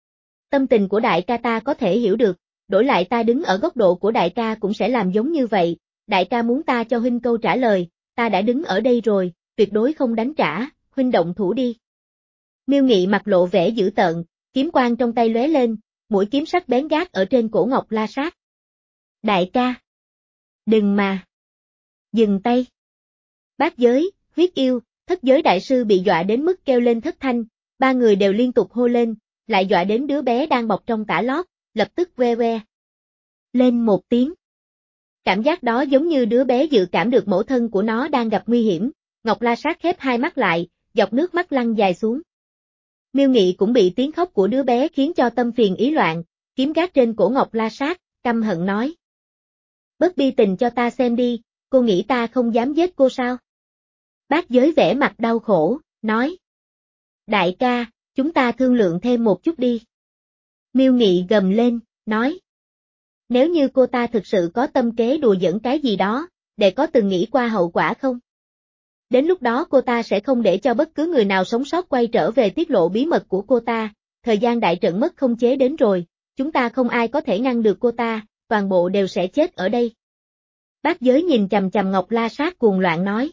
Tâm tình của đại ca ta có thể hiểu được, đổi lại ta đứng ở góc độ của đại ca cũng sẽ làm giống như vậy, đại ca muốn ta cho huynh câu trả lời, ta đã đứng ở đây rồi, tuyệt đối không đánh trả, huynh động thủ đi. Miêu Nghị mặt lộ vẻ dữ tợn, kiếm quang trong tay lóe lên, mũi kiếm sắc bén gác ở trên cổ Ngọc La Sát. Đại ca! Đừng mà! Dừng tay! Bát giới, huyết yêu, thất giới đại sư bị dọa đến mức kêu lên thất thanh, ba người đều liên tục hô lên, lại dọa đến đứa bé đang bọc trong tã lót, lập tức que que. Lên một tiếng. Cảm giác đó giống như đứa bé dự cảm được mẫu thân của nó đang gặp nguy hiểm, Ngọc La Sát khép hai mắt lại, dọc nước mắt lăn dài xuống. Miêu Nghị cũng bị tiếng khóc của đứa bé khiến cho tâm phiền ý loạn, kiếm gác trên cổ Ngọc La Sát, căm hận nói. Bớt bi tình cho ta xem đi, cô nghĩ ta không dám giết cô sao? Bát giới vẻ mặt đau khổ, nói. Đại ca, chúng ta thương lượng thêm một chút đi. Miêu Nghị gầm lên, nói. Nếu như cô ta thực sự có tâm kế đùa giỡn cái gì đó, để có từng nghĩ qua hậu quả không? Đến lúc đó cô ta sẽ không để cho bất cứ người nào sống sót quay trở về tiết lộ bí mật của cô ta, thời gian đại trận mất không chế đến rồi, chúng ta không ai có thể ngăn được cô ta, toàn bộ đều sẽ chết ở đây. Bát giới nhìn chằm chằm Ngọc La Sát cuồng loạn nói.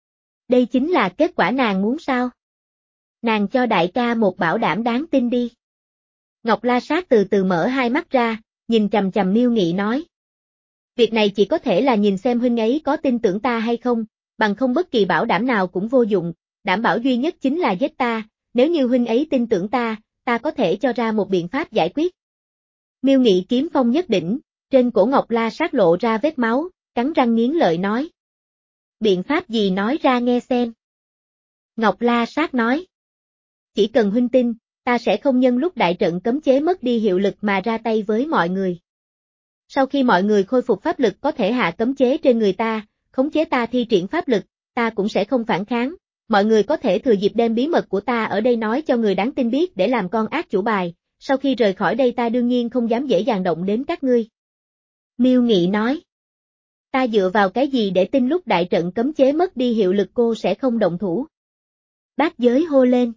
Đây chính là kết quả nàng muốn sao? Nàng cho đại ca một bảo đảm đáng tin đi. Ngọc La Sát từ từ mở hai mắt ra, nhìn chằm chằm Miêu Nghị nói. Việc này chỉ có thể là nhìn xem huynh ấy có tin tưởng ta hay không, bằng không bất kỳ bảo đảm nào cũng vô dụng, đảm bảo duy nhất chính là giết ta, nếu như huynh ấy tin tưởng ta, ta có thể cho ra một biện pháp giải quyết. Miêu Nghị kiếm phong nhất đỉnh, trên cổ Ngọc La Sát lộ ra vết máu, cắn răng nghiến lợi nói. Biện pháp gì nói ra nghe xem. Ngọc La Sát nói. Chỉ cần huynh tin, ta sẽ không nhân lúc đại trận cấm chế mất đi hiệu lực mà ra tay với mọi người. Sau khi mọi người khôi phục pháp lực có thể hạ cấm chế trên người ta, khống chế ta thi triển pháp lực, ta cũng sẽ không phản kháng, mọi người có thể thừa dịp đem bí mật của ta ở đây nói cho người đáng tin biết để làm con ác chủ bài, sau khi rời khỏi đây ta đương nhiên không dám dễ dàng động đến các ngươi. Miêu Nghị nói. Ta dựa vào cái gì để tin lúc đại trận cấm chế mất đi hiệu lực cô sẽ không động thủ? Bát giới hô lên.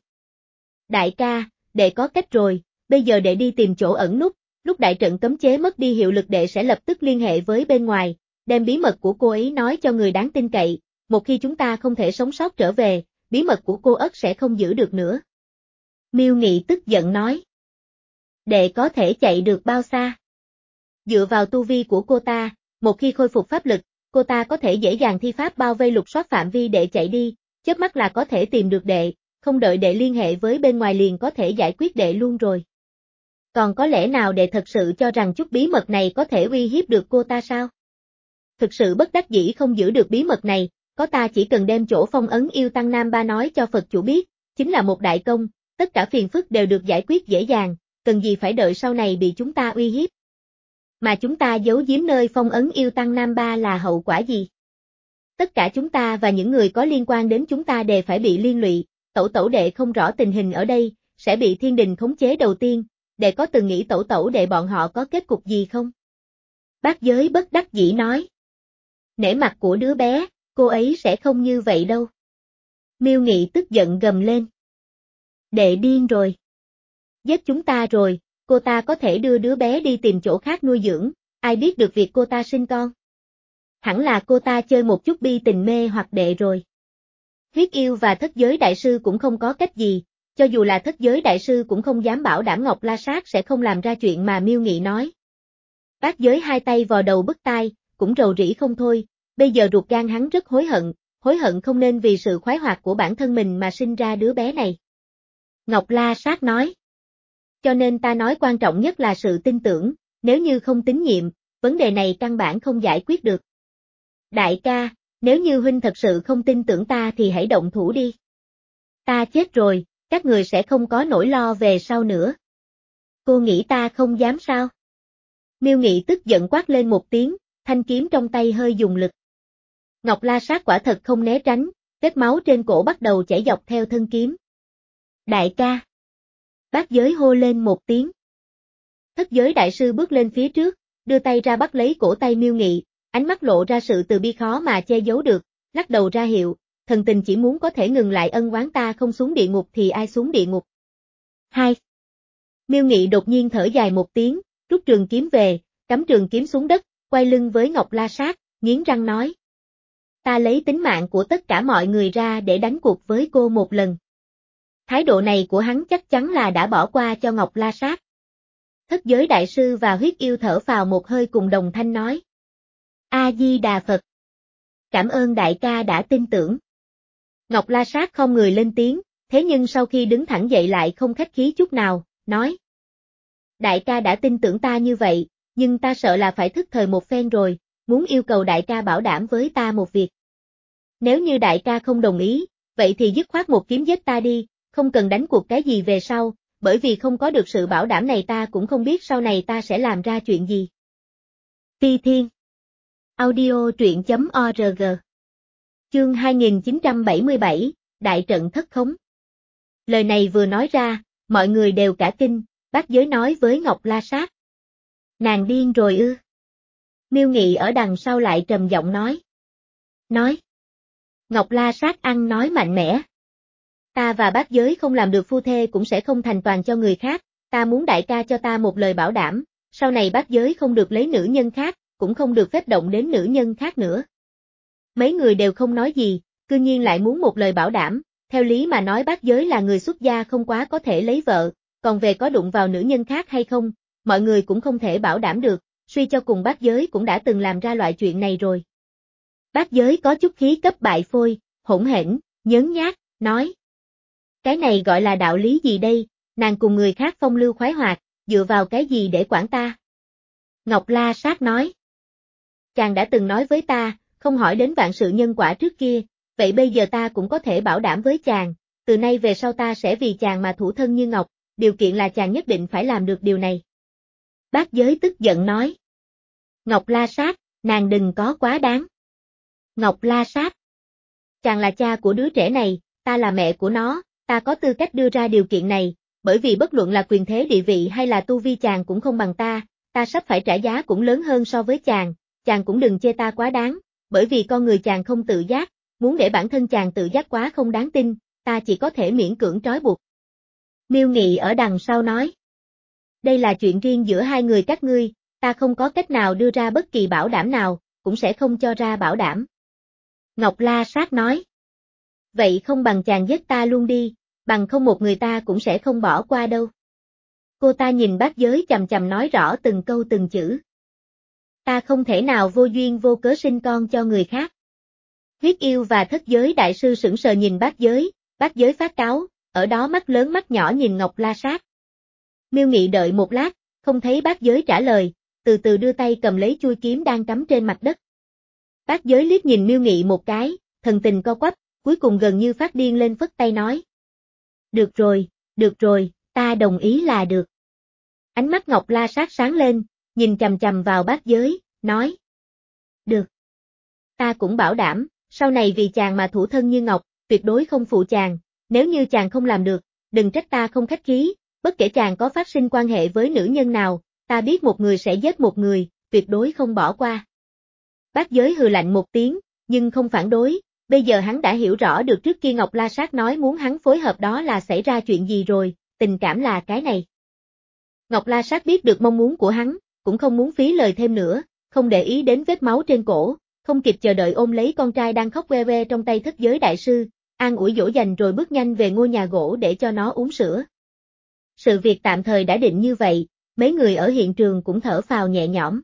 Đại ca, đệ có cách rồi, bây giờ đệ đi tìm chỗ ẩn núp, lúc đại trận cấm chế mất đi hiệu lực đệ sẽ lập tức liên hệ với bên ngoài, đem bí mật của cô ấy nói cho người đáng tin cậy, một khi chúng ta không thể sống sót trở về, bí mật của cô ất sẽ không giữ được nữa. Miêu Nghị tức giận nói. Đệ có thể chạy được bao xa? Dựa vào tu vi của cô ta, một khi khôi phục pháp lực, cô ta có thể dễ dàng thi pháp bao vây lục soát phạm vi đệ chạy đi, chớp mắt là có thể tìm được đệ, không đợi đệ liên hệ với bên ngoài liền có thể giải quyết đệ luôn rồi. Còn có lẽ nào đệ thật sự cho rằng chút bí mật này có thể uy hiếp được cô ta sao? Thực sự bất đắc dĩ không giữ được bí mật này, có ta chỉ cần đem chỗ phong ấn yêu tăng Nam Ba nói cho Phật chủ biết, chính là một đại công, tất cả phiền phức đều được giải quyết dễ dàng, cần gì phải đợi sau này bị chúng ta uy hiếp. Mà chúng ta giấu giếm nơi phong ấn yêu tăng Nam Ba là hậu quả gì? Tất cả chúng ta và những người có liên quan đến chúng ta đều phải bị liên lụy, tẩu tẩu đệ không rõ tình hình ở đây, sẽ bị thiên đình khống chế đầu tiên, đệ có từng nghĩ tẩu tẩu đệ bọn họ có kết cục gì không? Bác Giới bất đắc dĩ nói. Nể mặt của đứa bé, cô ấy sẽ không như vậy đâu. Miêu Nghị tức giận gầm lên. Đệ điên rồi. Giết chúng ta rồi, cô ta có thể đưa đứa bé đi tìm chỗ khác nuôi dưỡng, ai biết được việc cô ta sinh con. Hẳn là cô ta chơi một chút bi tình mê hoặc đệ rồi. Huyết Yêu và Thất Giới Đại Sư cũng không có cách gì, cho dù là Thất Giới Đại Sư cũng không dám bảo đảm Ngọc La Sát sẽ không làm ra chuyện mà Miêu Nghị nói. Bác Giới hai tay vò đầu bứt tai, cũng rầu rĩ không thôi, bây giờ ruột gan hắn rất hối hận, hối hận không nên vì sự khoái hoạt của bản thân mình mà sinh ra đứa bé này. Ngọc La Sát nói. Cho nên ta nói quan trọng nhất là sự tin tưởng, nếu như không tín nhiệm, vấn đề này căn bản không giải quyết được. Đại ca, nếu như huynh thật sự không tin tưởng ta thì hãy động thủ đi. Ta chết rồi, các người sẽ không có nỗi lo về sau nữa. Cô nghĩ ta không dám sao? Miêu Nghị tức giận quát lên một tiếng, thanh kiếm trong tay hơi dùng lực. Ngọc La Sát quả thật không né tránh, vết máu trên cổ bắt đầu chảy dọc theo thân kiếm. Đại ca. Bác Giới hô lên một tiếng. Thất Giới Đại Sư bước lên phía trước, đưa tay ra bắt lấy cổ tay Miêu Nghị, ánh mắt lộ ra sự từ bi khó mà che giấu được, lắc đầu ra hiệu, thần tình chỉ muốn có thể ngừng lại ân oán, ta không xuống địa ngục thì ai xuống địa ngục. Hai. Miêu Nghị đột nhiên thở dài một tiếng, rút trường kiếm về, cắm trường kiếm xuống đất, quay lưng với Ngọc La Sát, nghiến răng nói. Ta lấy tính mạng của tất cả mọi người ra để đánh cuộc với cô một lần. Thái độ này của hắn chắc chắn là đã bỏ qua cho Ngọc La Sát. Thất Giới Đại Sư và Huyết Yêu thở phào một hơi cùng đồng thanh nói. A-di-đà Phật. Cảm ơn đại ca đã tin tưởng. Ngọc La Sát không người lên tiếng, thế nhưng sau khi đứng thẳng dậy lại không khách khí chút nào, nói. Đại ca đã tin tưởng ta như vậy, nhưng ta sợ là phải thức thời một phen rồi, muốn yêu cầu đại ca bảo đảm với ta một việc. Nếu như đại ca không đồng ý, vậy thì dứt khoát một kiếm giết ta đi, không cần đánh cuộc cái gì về sau, bởi vì không có được sự bảo đảm này ta cũng không biết sau này ta sẽ làm ra chuyện gì. Phi Thiên Audio truyện chấm org Chương hai nghìn chín trăm bảy mươi bảy, Đại trận thất khống. Lời này vừa nói ra, mọi người đều cả kinh, Bác Giới nói với Ngọc La Sát. Nàng điên rồi ư? Miêu Nghị ở đằng sau lại trầm giọng nói. Nói. Ngọc La Sát ăn nói mạnh mẽ. Ta và Bác Giới không làm được phu thê cũng sẽ không thành toàn cho người khác, ta muốn đại ca cho ta một lời bảo đảm, sau này Bác Giới không được lấy nữ nhân khác, cũng không được phép động đến nữ nhân khác nữa. Mấy người đều không nói gì, cư nhiên lại muốn một lời bảo đảm, theo lý mà nói Bác Giới là người xuất gia không quá có thể lấy vợ, còn về có đụng vào nữ nhân khác hay không, mọi người cũng không thể bảo đảm được, suy cho cùng Bác Giới cũng đã từng làm ra loại chuyện này rồi. Bác Giới có chút khí cấp bại phôi, hỗn hển, nhớn nhác, nói. Cái này gọi là đạo lý gì đây, nàng cùng người khác phong lưu khoái hoạt, dựa vào cái gì để quản ta? Ngọc La Sát nói. Chàng đã từng nói với ta, không hỏi đến vạn sự nhân quả trước kia, vậy bây giờ ta cũng có thể bảo đảm với chàng, từ nay về sau ta sẽ vì chàng mà thủ thân như ngọc, điều kiện là chàng nhất định phải làm được điều này. Bác Giới tức giận nói. Ngọc La Sát, nàng đừng có quá đáng. Ngọc La Sát. Chàng là cha của đứa trẻ này, ta là mẹ của nó, ta có tư cách đưa ra điều kiện này, bởi vì bất luận là quyền thế địa vị hay là tu vi chàng cũng không bằng ta, ta sắp phải trả giá cũng lớn hơn so với chàng, chàng cũng đừng chê ta quá đáng, bởi vì con người chàng không tự giác, muốn để bản thân chàng tự giác quá không đáng tin, ta chỉ có thể miễn cưỡng trói buộc. Miêu Nghị ở đằng sau nói. Đây là chuyện riêng giữa hai người các ngươi, ta không có cách nào đưa ra bất kỳ bảo đảm nào, cũng sẽ không cho ra bảo đảm. Ngọc La Sát nói. Vậy không bằng chàng giết ta luôn đi, bằng không một người ta cũng sẽ không bỏ qua đâu. Cô ta nhìn Bác Giới chằm chằm nói rõ từng câu từng chữ. Ta không thể nào vô duyên vô cớ sinh con cho người khác. Huyết Yêu và Thất Giới Đại Sư sững sờ nhìn Bác Giới, Bác Giới phát cáu, ở đó mắt lớn mắt nhỏ nhìn Ngọc La Sát. Miêu Nghị đợi một lát, không thấy Bác Giới trả lời, từ từ đưa tay cầm lấy chuôi kiếm đang cắm trên mặt đất. Bác Giới liếc nhìn Miêu Nghị một cái, thần tình co quắp, cuối cùng gần như phát điên lên phất tay nói. Được rồi, Được rồi, ta đồng ý là được. Ánh mắt Ngọc La Sát sáng lên, nhìn chằm chằm vào Bát Giới, nói. Được. Ta cũng bảo đảm, sau này vì chàng mà thủ thân như ngọc, tuyệt đối không phụ chàng, nếu như chàng không làm được, đừng trách ta không khách khí, bất kể chàng có phát sinh quan hệ với nữ nhân nào, ta biết một người sẽ giết một người, tuyệt đối không bỏ qua. Bát Giới hừ lạnh một tiếng, nhưng không phản đối, bây giờ hắn đã hiểu rõ được trước kia Ngọc La Sát nói muốn hắn phối hợp đó là xảy ra chuyện gì rồi, tình cảm là cái này. Ngọc La Sát biết được mong muốn của hắn, cũng không muốn phí lời thêm nữa, không để ý đến vết máu trên cổ, không kịp chờ đợi ôm lấy con trai đang khóc que que trong tay Thất Giới Đại Sư, an ủi dỗ dành rồi bước nhanh về ngôi nhà gỗ để cho nó uống sữa. Sự việc tạm thời đã định như vậy, mấy người ở hiện trường cũng thở phào nhẹ nhõm.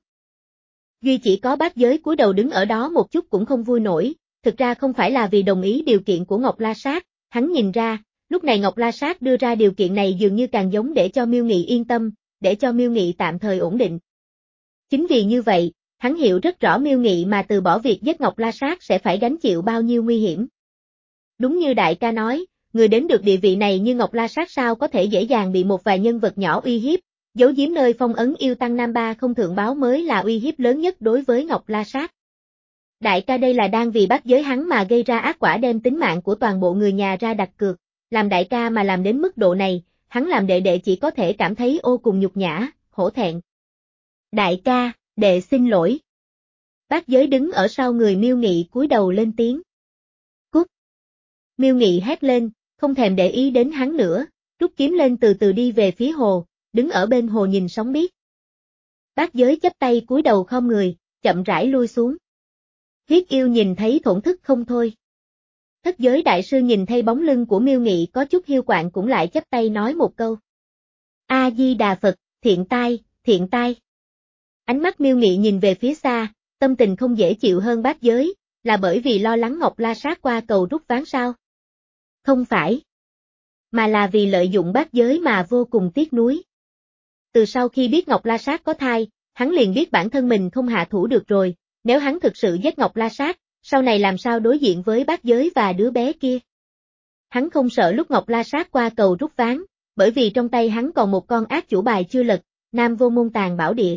Duy chỉ có Bát Giới cúi đầu đứng ở đó một chút cũng không vui nổi, thực ra không phải là vì đồng ý điều kiện của Ngọc La Sát, hắn nhìn ra, lúc này Ngọc La Sát đưa ra điều kiện này dường như càng giống để cho Miêu Nghị yên tâm, để cho Miêu Nghị tạm thời ổn định. Chính vì như vậy, hắn hiểu rất rõ Miêu Nghị mà từ bỏ việc giết Ngọc La Sát sẽ phải gánh chịu bao nhiêu nguy hiểm. Đúng như đại ca nói, người đến được địa vị này như Ngọc La Sát sao có thể dễ dàng bị một vài nhân vật nhỏ uy hiếp, giấu giếm nơi phong ấn yêu tăng Nam Ba không thượng báo mới là uy hiếp lớn nhất đối với Ngọc La Sát. Đại ca đây là đang vì Bát Giới hắn mà gây ra ác quả đem tính mạng của toàn bộ người nhà ra đặt cược, làm đại ca mà làm đến mức độ này, hắn làm đệ đệ chỉ có thể cảm thấy ô cùng nhục nhã, hổ thẹn. Đại ca, đệ xin lỗi. Bát Giới đứng ở sau người Miêu Nghị cúi đầu lên tiếng. Cút. Miêu Nghị hét lên, không thèm để ý đến hắn nữa, rút kiếm lên từ từ đi về phía hồ, đứng ở bên hồ nhìn sóng biếc. Bát Giới chắp tay cúi đầu khom người, chậm rãi lui xuống. Huyết Yêu nhìn thấy thổn thức không thôi. Thất Giới Đại Sư nhìn thấy bóng lưng của Miêu Nghị có chút hiu quạnh cũng lại chắp tay nói một câu. A Di Đà Phật, thiện tai, thiện tai. Ánh mắt Miêu Nghị nhìn về phía xa, tâm tình không dễ chịu hơn Bát Giới, là bởi vì lo lắng Ngọc La Sát qua cầu rút ván sao? Không phải. Mà là vì lợi dụng Bát Giới mà vô cùng tiếc nuối. Từ sau khi biết Ngọc La Sát có thai, hắn liền biết bản thân mình không hạ thủ được rồi, nếu hắn thực sự giết Ngọc La Sát, sau này làm sao đối diện với Bát Giới và đứa bé kia. Hắn không sợ lúc Ngọc La Sát qua cầu rút ván, bởi vì trong tay hắn còn một con ác chủ bài chưa lật, Nam Vô Môn Tàn Bảo Địa.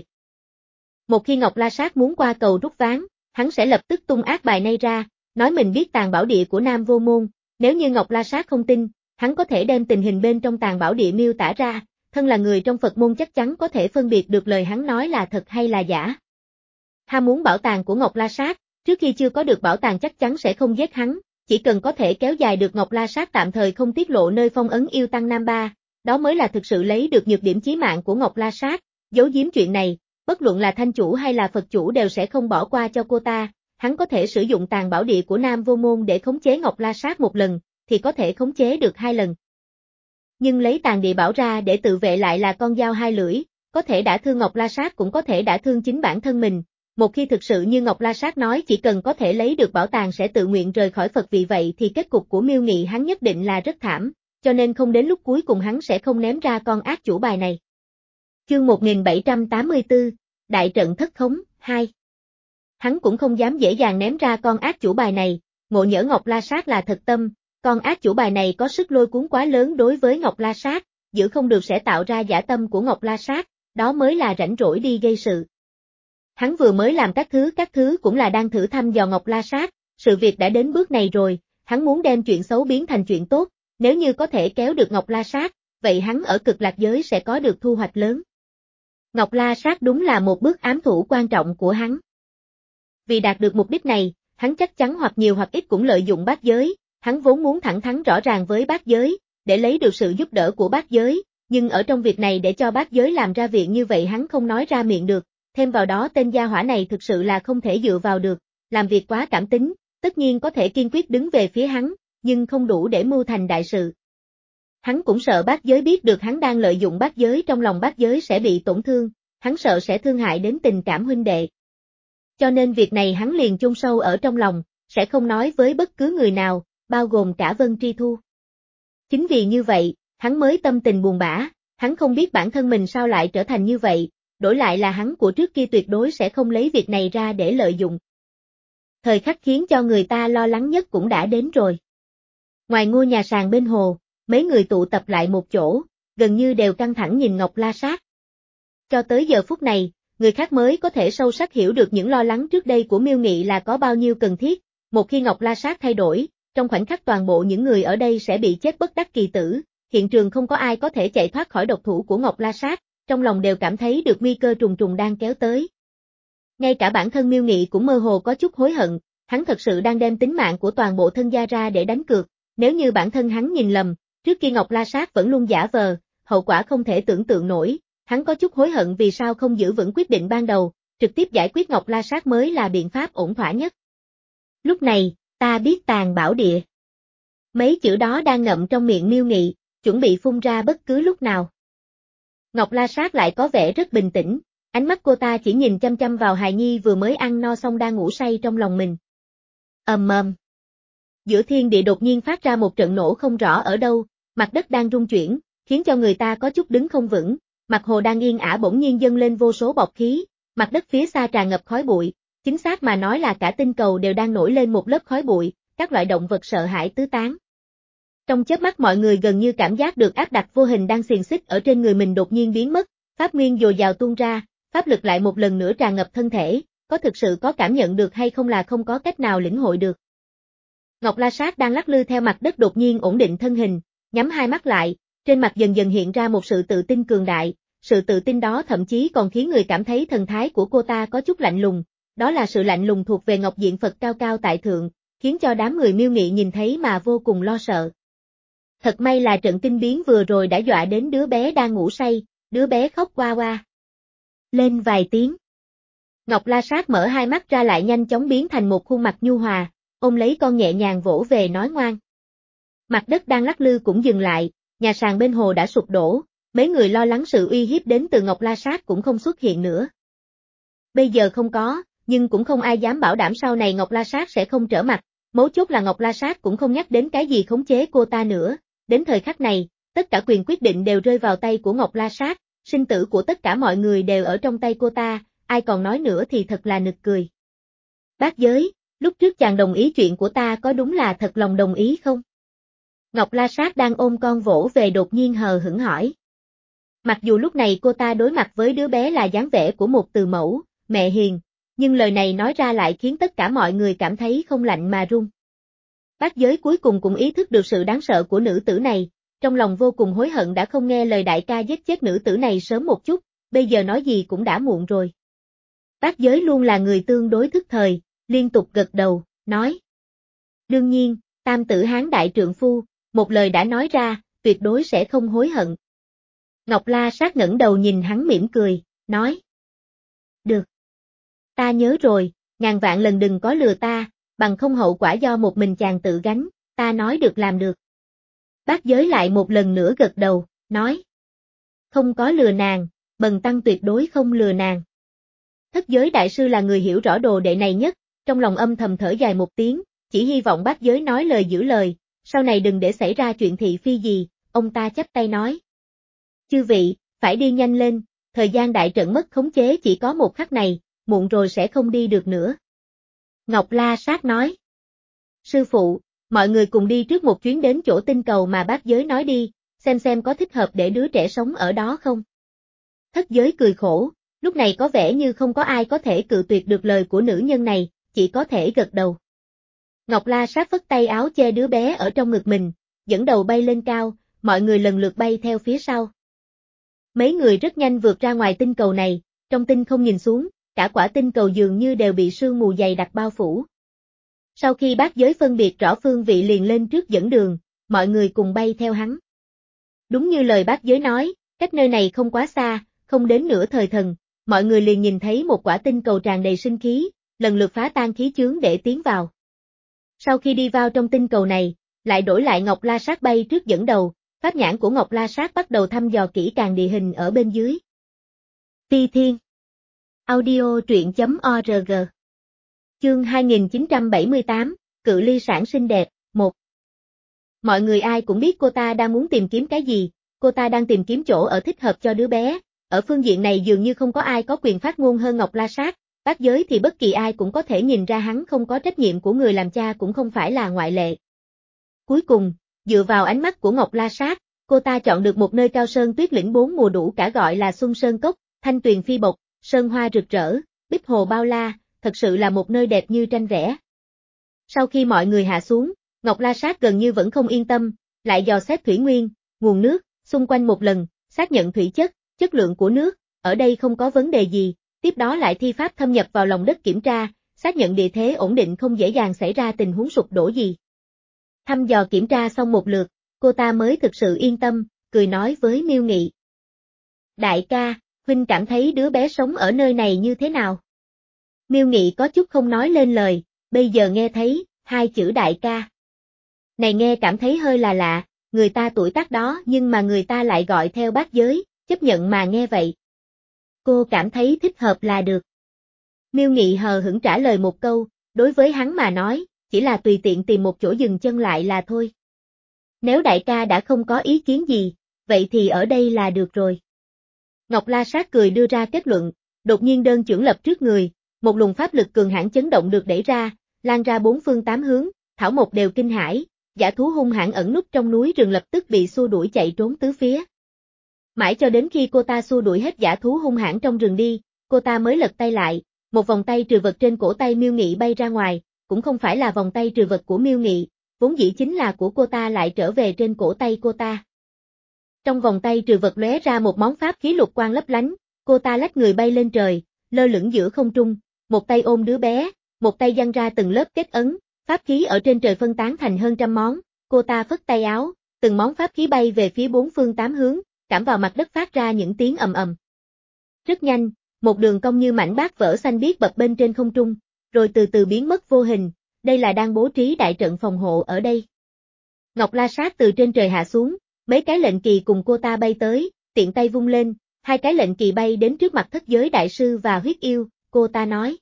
Một khi Ngọc La Sát muốn qua cầu rút ván, hắn sẽ lập tức tung ác bài này ra, nói mình biết Tàn Bảo Địa của Nam Vô Môn, nếu như Ngọc La Sát không tin, hắn có thể đem tình hình bên trong Tàn Bảo Địa miêu tả ra, thân là người trong Phật môn chắc chắn có thể phân biệt được lời hắn nói là thật hay là giả. Ham muốn bảo tàng của Ngọc La Sát, trước khi chưa có được bảo tàng chắc chắn sẽ không giết hắn, chỉ cần có thể kéo dài được Ngọc La Sát tạm thời không tiết lộ nơi phong ấn yêu tăng Nam Ba, đó mới là thực sự lấy được nhược điểm chí mạng của Ngọc La Sát, giấu giếm chuyện này, bất luận là Thanh Chủ hay là Phật Chủ đều sẽ không bỏ qua cho cô ta, hắn có thể sử dụng Tàn Bảo Địa của Nam Vô Môn để khống chế Ngọc La Sát một lần, thì có thể khống chế được hai lần. Nhưng lấy Tàn Địa Bảo ra để tự vệ lại là con dao hai lưỡi, có thể đả thương Ngọc La Sát cũng có thể đả thương chính bản thân mình. Một khi thực sự như Ngọc La Sát nói chỉ cần có thể lấy được bảo tàng sẽ tự nguyện rời khỏi Phật vì vậy thì kết cục của Miêu Nghị hắn nhất định là rất thảm, cho nên không đến lúc cuối cùng hắn sẽ không ném ra con ác chủ bài này. Chương một nghìn bảy trăm tám mươi tư, Đại trận thất khống, hai. Hắn cũng không dám dễ dàng ném ra con ác chủ bài này, ngộ nhỡ Ngọc La Sát là thật tâm, con ác chủ bài này có sức lôi cuốn quá lớn đối với Ngọc La Sát, giữ không được sẽ tạo ra giả tâm của Ngọc La Sát, đó mới là rảnh rỗi đi gây sự. Hắn vừa mới làm các thứ các thứ cũng là đang thử thăm dò Ngọc La Sát, sự việc đã đến bước này rồi, hắn muốn đem chuyện xấu biến thành chuyện tốt, nếu như có thể kéo được Ngọc La Sát, vậy hắn ở Cực Lạc giới sẽ có được thu hoạch lớn. Ngọc La Sát đúng là một bước ám thủ quan trọng của hắn. Vì đạt được mục đích này, hắn chắc chắn hoặc nhiều hoặc ít cũng lợi dụng Bát Giới, hắn vốn muốn thẳng thắn rõ ràng với Bát Giới, để lấy được sự giúp đỡ của Bát Giới, nhưng ở trong việc này để cho Bát Giới làm ra việc như vậy hắn không nói ra miệng được. Thêm vào đó tên gia hỏa này thực sự là không thể dựa vào được, làm việc quá cảm tính, tất nhiên có thể kiên quyết đứng về phía hắn, nhưng không đủ để mưu thành đại sự. Hắn cũng sợ Bát Giới biết được hắn đang lợi dụng Bát Giới trong lòng Bát Giới sẽ bị tổn thương, hắn sợ sẽ thương hại đến tình cảm huynh đệ. Cho nên việc này hắn liền chôn sâu ở trong lòng, sẽ không nói với bất cứ người nào, bao gồm cả Vân Tri Thu. Chính vì như vậy, hắn mới tâm tình buồn bã, hắn không biết bản thân mình sao lại trở thành như vậy. Đổi lại là hắn của trước kia tuyệt đối sẽ không lấy việc này ra để lợi dụng. Thời khắc khiến cho người ta lo lắng nhất cũng đã đến rồi. Ngoài ngôi nhà sàn bên hồ, mấy người tụ tập lại một chỗ, gần như đều căng thẳng nhìn Ngọc La Sát. Cho tới giờ phút này, người khác mới có thể sâu sắc hiểu được những lo lắng trước đây của Miêu Nghị là có bao nhiêu cần thiết. Một khi Ngọc La Sát thay đổi, trong khoảnh khắc toàn bộ những người ở đây sẽ bị chết bất đắc kỳ tử, hiện trường không có ai có thể chạy thoát khỏi độc thủ của Ngọc La Sát, trong lòng đều cảm thấy được nguy cơ trùng trùng đang kéo tới. Ngay cả bản thân Miêu Nghị cũng mơ hồ có chút hối hận, hắn thật sự đang đem tính mạng của toàn bộ thân gia ra để đánh cược, nếu như bản thân hắn nhìn lầm, trước kia Ngọc La Sát vẫn luôn giả vờ, hậu quả không thể tưởng tượng nổi, hắn có chút hối hận vì sao không giữ vững quyết định ban đầu, trực tiếp giải quyết Ngọc La Sát mới là biện pháp ổn thỏa nhất. Lúc này, ta biết tàn bảo địa. Mấy chữ đó đang ngậm trong miệng Miêu Nghị, chuẩn bị phun ra bất cứ lúc nào. Ngọc La Sát lại có vẻ rất bình tĩnh, ánh mắt cô ta chỉ nhìn chăm chăm vào hài nhi vừa mới ăn no xong đang ngủ say trong lòng mình. Ầm ầm. Giữa thiên địa đột nhiên phát ra một trận nổ không rõ ở đâu, mặt đất đang rung chuyển, khiến cho người ta có chút đứng không vững, mặt hồ đang yên ả bỗng nhiên dâng lên vô số bọt khí, mặt đất phía xa tràn ngập khói bụi, chính xác mà nói là cả tinh cầu đều đang nổi lên một lớp khói bụi, các loại động vật sợ hãi tứ tán. Trong chớp mắt mọi người gần như cảm giác được áp đặt vô hình đang xiềng xích ở trên người mình đột nhiên biến mất, pháp nguyên dồi dào tuôn ra, pháp lực lại một lần nữa tràn ngập thân thể, có thực sự có cảm nhận được hay không là không có cách nào lĩnh hội được. Ngọc La Sát đang lắc lư theo mặt đất đột nhiên ổn định thân hình, nhắm hai mắt lại, trên mặt dần dần hiện ra một sự tự tin cường đại, sự tự tin đó thậm chí còn khiến người cảm thấy thần thái của cô ta có chút lạnh lùng, đó là sự lạnh lùng thuộc về Ngọc Diện Phật cao cao tại thượng, khiến cho đám người Miêu Nghị nhìn thấy mà vô cùng lo sợ. Thật may là trận kinh biến vừa rồi đã dọa đến đứa bé đang ngủ say, đứa bé khóc oa oa lên vài tiếng. Ngọc La Sát mở hai mắt ra lại nhanh chóng biến thành một khuôn mặt nhu hòa, ôm lấy con nhẹ nhàng vỗ về nói ngoan. Mặt đất đang lắc lư cũng dừng lại, nhà sàn bên hồ đã sụp đổ, mấy người lo lắng sự uy hiếp đến từ Ngọc La Sát cũng không xuất hiện nữa. Bây giờ không có, nhưng cũng không ai dám bảo đảm sau này Ngọc La Sát sẽ không trở mặt, mấu chốt là Ngọc La Sát cũng không nhắc đến cái gì khống chế cô ta nữa, đến thời khắc này, tất cả quyền quyết định đều rơi vào tay của Ngọc La Sát, sinh tử của tất cả mọi người đều ở trong tay cô ta, ai còn nói nữa thì thật là nực cười. Bác Giới, lúc trước chàng đồng ý chuyện của ta có đúng là thật lòng đồng ý không? Ngọc La Sát đang ôm con vỗ về đột nhiên hờ hững hỏi. Mặc dù lúc này cô ta đối mặt với đứa bé là dáng vẻ của một từ mẫu, mẹ hiền, nhưng lời này nói ra lại khiến tất cả mọi người cảm thấy không lạnh mà run. Bác Giới cuối cùng cũng ý thức được sự đáng sợ của nữ tử này, trong lòng vô cùng hối hận đã không nghe lời đại ca giết chết nữ tử này sớm một chút, bây giờ nói gì cũng đã muộn rồi. Bác Giới luôn là người tương đối thức thời, liên tục gật đầu, nói. Đương nhiên, tam tử Hán đại trượng phu, một lời đã nói ra, tuyệt đối sẽ không hối hận. Ngọc La Sát ngẩng đầu nhìn hắn mỉm cười, nói. Được. Ta nhớ rồi, ngàn vạn lần đừng có lừa ta, bằng không hậu quả do một mình chàng tự gánh, ta nói được làm được. Bác Giới lại một lần nữa gật đầu, nói. Không có lừa nàng, Bần tăng tuyệt đối không lừa nàng. Thất Giới đại sư là người hiểu rõ đồ đệ này nhất, trong lòng âm thầm thở dài một tiếng, chỉ hy vọng Bác Giới nói lời giữ lời, sau này đừng để xảy ra chuyện thị phi gì, ông ta chắp tay nói. Chư vị, phải đi nhanh lên, thời gian đại trận mất khống chế chỉ có một khắc này, muộn rồi sẽ không đi được nữa. Ngọc La Sát nói. Sư phụ, mọi người cùng đi trước một chuyến đến chỗ tinh cầu mà Bác Giới nói đi, xem xem có thích hợp để đứa trẻ sống ở đó không. Thất Giới cười khổ, lúc này có vẻ như không có ai có thể cự tuyệt được lời của nữ nhân này, chỉ có thể gật đầu. Ngọc La Sát phất tay áo che đứa bé ở trong ngực mình, dẫn đầu bay lên cao, mọi người lần lượt bay theo phía sau. Mấy người rất nhanh vượt ra ngoài tinh cầu này, trong tinh không nhìn xuống, cả quả tinh cầu dường như đều bị sương mù dày đặc bao phủ. Sau khi Bác Giới phân biệt rõ phương vị liền lên trước dẫn đường, mọi người cùng bay theo hắn. Đúng như lời Bác Giới nói, cách nơi này không quá xa, không đến nửa thời thần, mọi người liền nhìn thấy một quả tinh cầu tràn đầy sinh khí, lần lượt phá tan khí chướng để tiến vào. Sau khi đi vào trong tinh cầu này, lại đổi lại Ngọc La Sát bay trước dẫn đầu, pháp nhãn của Ngọc La Sát bắt đầu thăm dò kỹ càng địa hình ở bên dưới. Phi Thiên Audio truyện chấm org Chương hai nghìn chín trăm bảy mươi tám, Cự ly sản sinh đẹp, một. Mọi người ai cũng biết cô ta đang muốn tìm kiếm cái gì, cô ta đang tìm kiếm chỗ ở thích hợp cho đứa bé, ở phương diện này dường như không có ai có quyền phát ngôn hơn Ngọc La Sát, Bác Giới thì bất kỳ ai cũng có thể nhìn ra hắn không có trách nhiệm của người làm cha cũng không phải là ngoại lệ. Cuối cùng, Dựa vào ánh mắt của Ngọc La Sát, cô ta chọn được một nơi cao sơn tuyết lĩnh bốn mùa đủ cả gọi là Xuân Sơn Cốc, thanh tuyền phi bộc, sơn hoa rực rỡ, bích hồ bao la, thật sự là một nơi đẹp như tranh vẽ. Sau khi mọi người hạ xuống, Ngọc La Sát gần như vẫn không yên tâm, lại dò xét thủy nguyên, nguồn nước, xung quanh một lần, xác nhận thủy chất, chất lượng của nước, ở đây không có vấn đề gì, tiếp đó lại thi pháp thâm nhập vào lòng đất kiểm tra, xác nhận địa thế ổn định không dễ dàng xảy ra tình huống sụp đổ gì. Thăm dò kiểm tra xong một lượt, cô ta mới thực sự yên tâm, cười nói với Miêu Nghị. Đại ca, huynh cảm thấy đứa bé sống ở nơi này như thế nào? Miêu Nghị có chút không nói lên lời, bây giờ nghe thấy, hai chữ đại ca. Này nghe cảm thấy hơi là lạ, người ta tuổi tác đó nhưng mà người ta lại gọi theo bác giới, chấp nhận mà nghe vậy. Cô cảm thấy thích hợp là được. Miêu Nghị hờ hững trả lời một câu, đối với hắn mà nói, chỉ là tùy tiện tìm một chỗ dừng chân lại là thôi. Nếu đại ca đã không có ý kiến gì, vậy thì ở đây là được rồi. Ngọc La Sát cười đưa ra kết luận, đột nhiên đơn chưởng lập trước người, một luồng pháp lực cường hãn chấn động được đẩy ra, lan ra bốn phương tám hướng, thảo mộc đều kinh hãi, dã thú hung hãn ẩn núp trong núi rừng lập tức bị xua đuổi chạy trốn tứ phía. Mãi cho đến khi cô ta xua đuổi hết dã thú hung hãn trong rừng đi, cô ta mới lật tay lại, một vòng tay trừ vật trên cổ tay Miêu Nghị bay ra ngoài, cũng không phải là vòng tay trừ vật của Miêu Nghị, vốn dĩ chính là của cô ta lại trở về trên cổ tay cô ta. Trong vòng tay trừ vật lóe ra một món pháp khí lục quang lấp lánh, cô ta lách người bay lên trời, lơ lửng giữa không trung, một tay ôm đứa bé, một tay giăng ra từng lớp kết ấn, pháp khí ở trên trời phân tán thành hơn trăm món, cô ta phất tay áo, từng món pháp khí bay về phía bốn phương tám hướng, cảm vào mặt đất phát ra những tiếng ầm ầm. Rất nhanh, một đường cong như mảnh bát vỡ xanh biếc bập bên trên không trung, rồi từ từ biến mất vô hình, đây là đang bố trí đại trận phòng hộ ở đây. Ngọc La Sát từ trên trời hạ xuống, mấy cái lệnh kỳ cùng cô ta bay tới, tiện tay vung lên, hai cái lệnh kỳ bay đến trước mặt thất giới đại sư và huyết yêu, cô ta nói.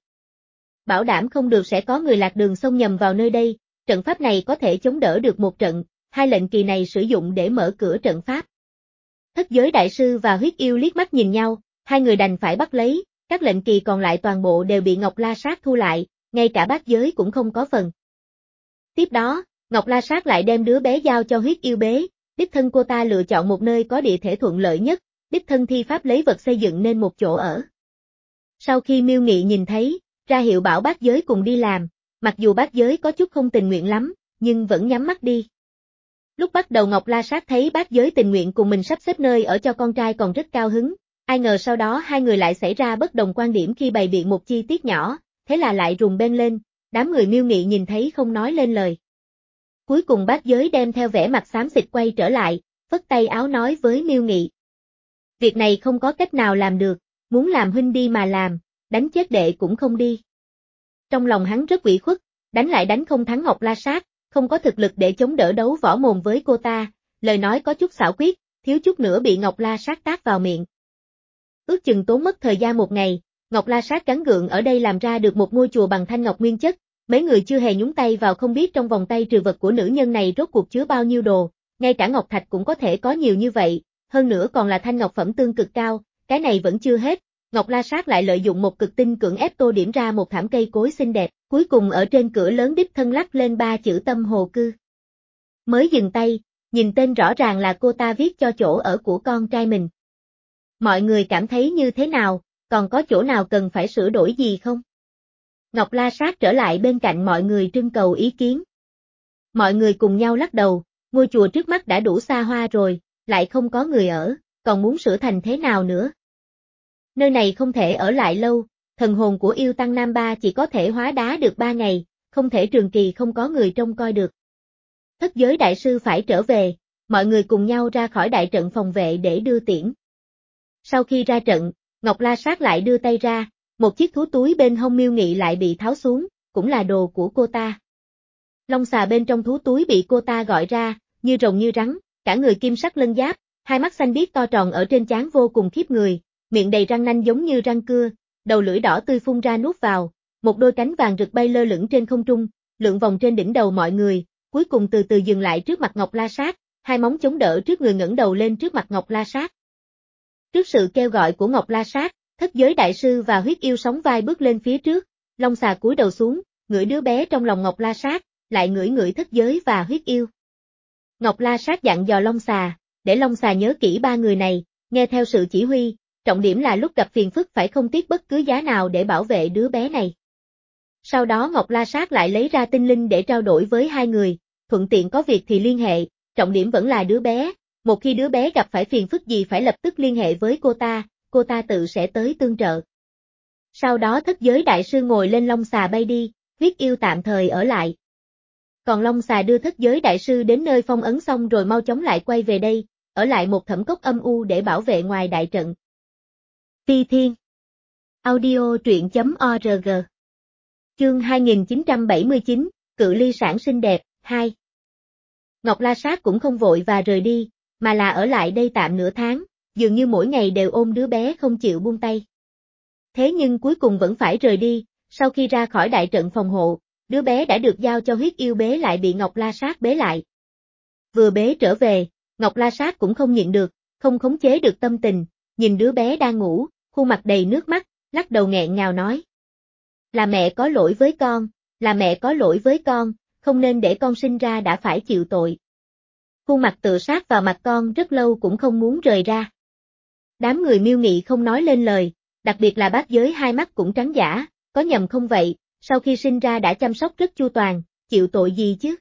Bảo đảm không được sẽ có người lạc đường xông nhầm vào nơi đây, trận pháp này có thể chống đỡ được một trận, hai lệnh kỳ này sử dụng để mở cửa trận pháp. Thất giới đại sư và huyết yêu liếc mắt nhìn nhau, hai người đành phải bắt lấy, các lệnh kỳ còn lại toàn bộ đều bị Ngọc La Sát thu lại, ngay cả bát giới cũng không có phần. Tiếp đó, Ngọc La Sát lại đem đứa bé giao cho huyết yêu bế, đích thân cô ta lựa chọn một nơi có địa thể thuận lợi nhất, đích thân thi pháp lấy vật xây dựng nên một chỗ ở. Sau khi Miêu Nghị nhìn thấy, ra hiệu bảo bát giới cùng đi làm, mặc dù bát giới có chút không tình nguyện lắm, nhưng vẫn nhắm mắt đi. Lúc bắt đầu Ngọc La Sát thấy bát giới tình nguyện cùng mình sắp xếp nơi ở cho con trai còn rất cao hứng, ai ngờ sau đó hai người lại xảy ra bất đồng quan điểm khi bày biện một chi tiết nhỏ, thế là lại rùng beng lên, đám người Miêu Nghị nhìn thấy không nói lên lời. Cuối cùng bát giới đem theo vẻ mặt xám xịt quay trở lại, phất tay áo nói với Miêu Nghị. Việc này không có cách nào làm được, muốn làm huynh đi mà làm, đánh chết đệ cũng không đi. Trong lòng hắn rất ủy khuất, đánh lại đánh không thắng Ngọc La Sát, không có thực lực để chống đỡ đấu võ mồm với cô ta, lời nói có chút xảo quyệt, thiếu chút nữa bị Ngọc La Sát tát vào miệng. Ước chừng tốn mất thời gian một ngày, Ngọc La Sát gắng gượng ở đây làm ra được một ngôi chùa bằng thanh ngọc nguyên chất, mấy người chưa hề nhúng tay vào không biết trong vòng tay trừ vật của nữ nhân này rốt cuộc chứa bao nhiêu đồ, ngay cả ngọc thạch cũng có thể có nhiều như vậy, hơn nữa còn là thanh ngọc phẩm tương cực cao, cái này vẫn chưa hết, Ngọc La Sát lại lợi dụng một cực tinh cưỡng ép tô điểm ra một thảm cây cối xinh đẹp, cuối cùng ở trên cửa lớn đích thân lắc lên ba chữ Tâm Hồ Cư. Mới dừng tay, nhìn tên rõ ràng là cô ta viết cho chỗ ở của con trai mình. Mọi người cảm thấy như thế nào, còn có chỗ nào cần phải sửa đổi gì không? Ngọc La Sát trở lại bên cạnh mọi người trưng cầu ý kiến. Mọi người cùng nhau lắc đầu, ngôi chùa trước mắt đã đủ xa hoa rồi, lại không có người ở, còn muốn sửa thành thế nào nữa? Nơi này không thể ở lại lâu, thần hồn của yêu tăng Nam Ba chỉ có thể hóa đá được ba ngày, không thể trường kỳ không có người trông coi được. Thất giới đại sư phải trở về, mọi người cùng nhau ra khỏi đại trận phòng vệ để đưa tiễn. Sau khi ra trận, Ngọc La Sát lại đưa tay ra, một chiếc thú túi bên hông Miêu Nghị lại bị tháo xuống, cũng là đồ của cô ta. Long xà bên trong thú túi bị cô ta gọi ra, như rồng như rắn, cả người kim sắc lân giáp, hai mắt xanh biếc to tròn ở trên trán vô cùng khiếp người, miệng đầy răng nanh giống như răng cưa, đầu lưỡi đỏ tươi phun ra nuốt vào, một đôi cánh vàng rực bay lơ lửng trên không trung, lượn vòng trên đỉnh đầu mọi người, cuối cùng từ từ dừng lại trước mặt Ngọc La Sát, hai móng chống đỡ trước người ngẩng đầu lên trước mặt Ngọc La Sát. Trước sự kêu gọi của Ngọc La Sát, thất giới đại sư và huyết yêu sóng vai bước lên phía trước, Long xà cúi đầu xuống, ngửi đứa bé trong lòng Ngọc La Sát, lại ngửi ngửi thất giới và huyết yêu. Ngọc La Sát dặn dò Long Xà, để Long Xà nhớ kỹ ba người này, nghe theo sự chỉ huy, trọng điểm là lúc gặp phiền phức phải không tiếc bất cứ giá nào để bảo vệ đứa bé này. Sau đó Ngọc La Sát lại lấy ra tinh linh để trao đổi với hai người, thuận tiện có việc thì liên hệ, trọng điểm vẫn là đứa bé, một khi đứa bé gặp phải phiền phức gì phải lập tức liên hệ với cô ta, cô ta tự sẽ tới tương trợ. Sau đó Thất Giới Đại Sư ngồi lên Long Xà bay đi, Huyết Yêu tạm thời ở lại. Còn Long Xà đưa Thất Giới Đại Sư đến nơi phong ấn xong rồi mau chóng lại quay về đây, ở lại một thẩm cốc âm u để bảo vệ ngoài đại trận. Phi Thiên Audio truyện chấm org Chương hai nghìn chín trăm bảy mươi chín, Cự Ly Sản Xinh Đẹp, hai. Ngọc La Sát cũng không vội và rời đi, mà là ở lại đây tạm nửa tháng, dường như mỗi ngày đều ôm đứa bé không chịu buông tay. Thế nhưng cuối cùng vẫn phải rời đi, sau khi ra khỏi đại trận phòng hộ, đứa bé đã được giao cho Huyết Yêu bế lại bị Ngọc La Sát bế lại. Vừa bế trở về, Ngọc La Sát cũng không nhịn được, không khống chế được tâm tình, nhìn đứa bé đang ngủ, khuôn mặt đầy nước mắt, lắc đầu nghẹn ngào nói. Là mẹ có lỗi với con, là mẹ có lỗi với con, không nên để con sinh ra đã phải chịu tội. Khuôn mặt tựa sát vào mặt con rất lâu cũng không muốn rời ra. Đám người Miêu Nghị không nói lên lời, đặc biệt là Bát Giới hai mắt cũng trắng dã, có nhầm không vậy, sau khi sinh ra đã chăm sóc rất chu toàn, chịu tội gì chứ?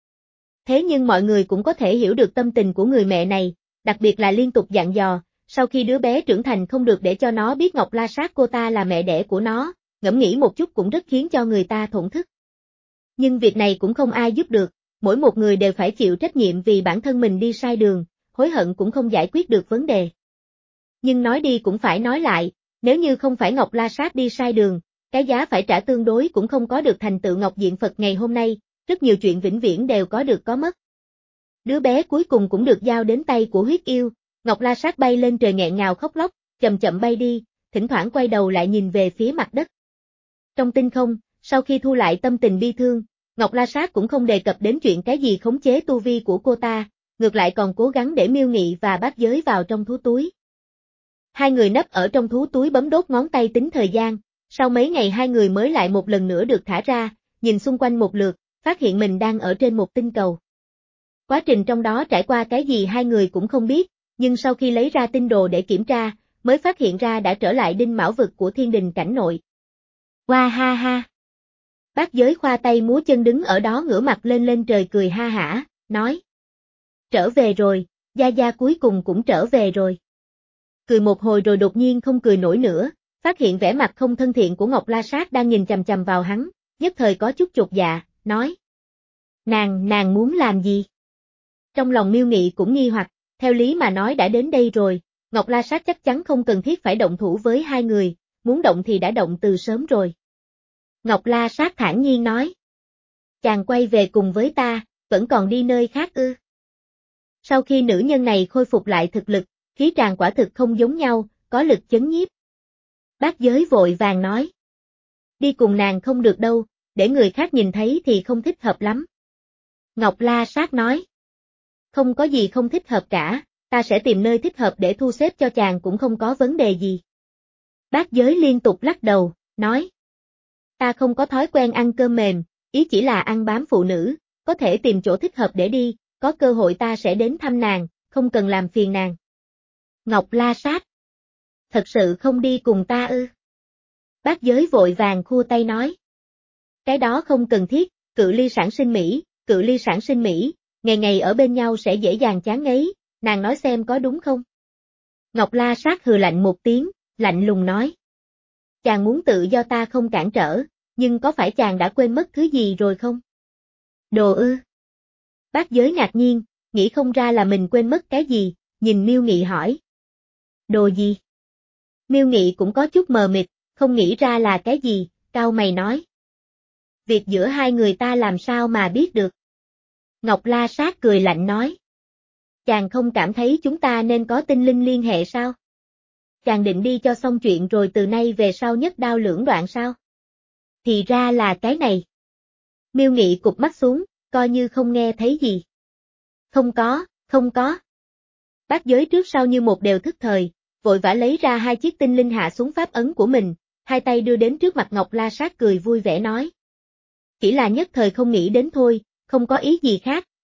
Thế nhưng mọi người cũng có thể hiểu được tâm tình của người mẹ này, đặc biệt là liên tục dặn dò, sau khi đứa bé trưởng thành không được để cho nó biết Ngọc La Sát cô ta là mẹ đẻ của nó, ngẫm nghĩ một chút cũng rất khiến cho người ta thổn thức. Nhưng việc này cũng không ai giúp được, mỗi một người đều phải chịu trách nhiệm vì bản thân mình đi sai đường, hối hận cũng không giải quyết được vấn đề. Nhưng nói đi cũng phải nói lại, nếu như không phải Ngọc La Sát đi sai đường, cái giá phải trả tương đối cũng không có được thành tựu Ngọc Diện Phật ngày hôm nay, rất nhiều chuyện vĩnh viễn đều có được có mất. Đứa bé cuối cùng cũng được giao đến tay của Huyết Yêu, Ngọc La Sát bay lên trời nghẹn ngào khóc lóc, chậm chậm bay đi, thỉnh thoảng quay đầu lại nhìn về phía mặt đất. Trong tinh không, sau khi thu lại tâm tình bi thương, Ngọc La Sát cũng không đề cập đến chuyện cái gì khống chế tu vi của cô ta, ngược lại còn cố gắng để Miêu Nghị và Bát Giới vào trong thú túi. Hai người nấp ở trong thú túi bấm đốt ngón tay tính thời gian, sau mấy ngày hai người mới lại một lần nữa được thả ra, nhìn xung quanh một lượt, phát hiện mình đang ở trên một tinh cầu. Quá trình trong đó trải qua cái gì hai người cũng không biết, nhưng sau khi lấy ra tinh đồ để kiểm tra, mới phát hiện ra đã trở lại Đinh Mão vực của Thiên Đình cảnh nội. Hoa ha ha. Bát Giới khoa tay múa chân đứng ở đó ngửa mặt lên lên trời cười ha hả, nói. Trở về rồi, Gia Gia cuối cùng cũng trở về rồi. Cười một hồi rồi đột nhiên không cười nổi nữa, phát hiện vẻ mặt không thân thiện của Ngọc La Sát đang nhìn chằm chằm vào hắn, nhất thời có chút chột dạ, nói. Nàng, nàng muốn làm gì? Trong lòng Miêu Nghị cũng nghi hoặc, theo lý mà nói đã đến đây rồi, Ngọc La Sát chắc chắn không cần thiết phải động thủ với hai người, muốn động thì đã động từ sớm rồi. Ngọc La Sát thản nhiên nói. Chàng quay về cùng với ta, vẫn còn đi nơi khác ư? Sau khi nữ nhân này khôi phục lại thực lực, khí tràng quả thực không giống nhau, có lực chấn nhiếp. Bát Giới vội vàng nói. Đi cùng nàng không được đâu, để người khác nhìn thấy thì không thích hợp lắm. Ngọc La Sát nói. Không có gì không thích hợp cả, ta sẽ tìm nơi thích hợp để thu xếp cho chàng cũng không có vấn đề gì. Bát Giới liên tục lắc đầu, nói. Ta không có thói quen ăn cơm mềm, ý chỉ là ăn bám phụ nữ, có thể tìm chỗ thích hợp để đi, có cơ hội ta sẽ đến thăm nàng, không cần làm phiền nàng. Ngọc La Sát. Thật sự không đi cùng ta ư? Bát Giới vội vàng khua tay nói. Cái đó không cần thiết, cự ly sản sinh Mỹ, cự ly sản sinh Mỹ, ngày ngày ở bên nhau sẽ dễ dàng chán ngấy, nàng nói xem có đúng không? Ngọc La Sát hừ lạnh một tiếng, lạnh lùng nói. Chàng muốn tự do ta không cản trở, nhưng có phải chàng đã quên mất thứ gì rồi không? Đồ ư? Bát Giới ngạc nhiên, nghĩ không ra là mình quên mất cái gì, nhìn Miêu Nghị hỏi. Đồ gì? Miêu Nghị cũng có chút mờ mịt, không nghĩ ra là cái gì, cau mày nói. Việc giữa hai người ta làm sao mà biết được? Ngọc La Sát cười lạnh nói. Chàng không cảm thấy chúng ta nên có tinh linh liên hệ sao? Chàng định đi cho xong chuyện rồi từ nay về sau nhất đao lưỡng đoạn sao? Thì ra là cái này. Miêu Nghị cụp mắt xuống, coi như không nghe thấy gì. Không có, không có. Bát Giới trước sau như một đều thức thời, vội vã lấy ra hai chiếc tinh linh hạ xuống pháp ấn của mình, hai tay đưa đến trước mặt Ngọc La Sát cười vui vẻ nói. Chỉ là nhất thời không nghĩ đến thôi, không có ý gì khác,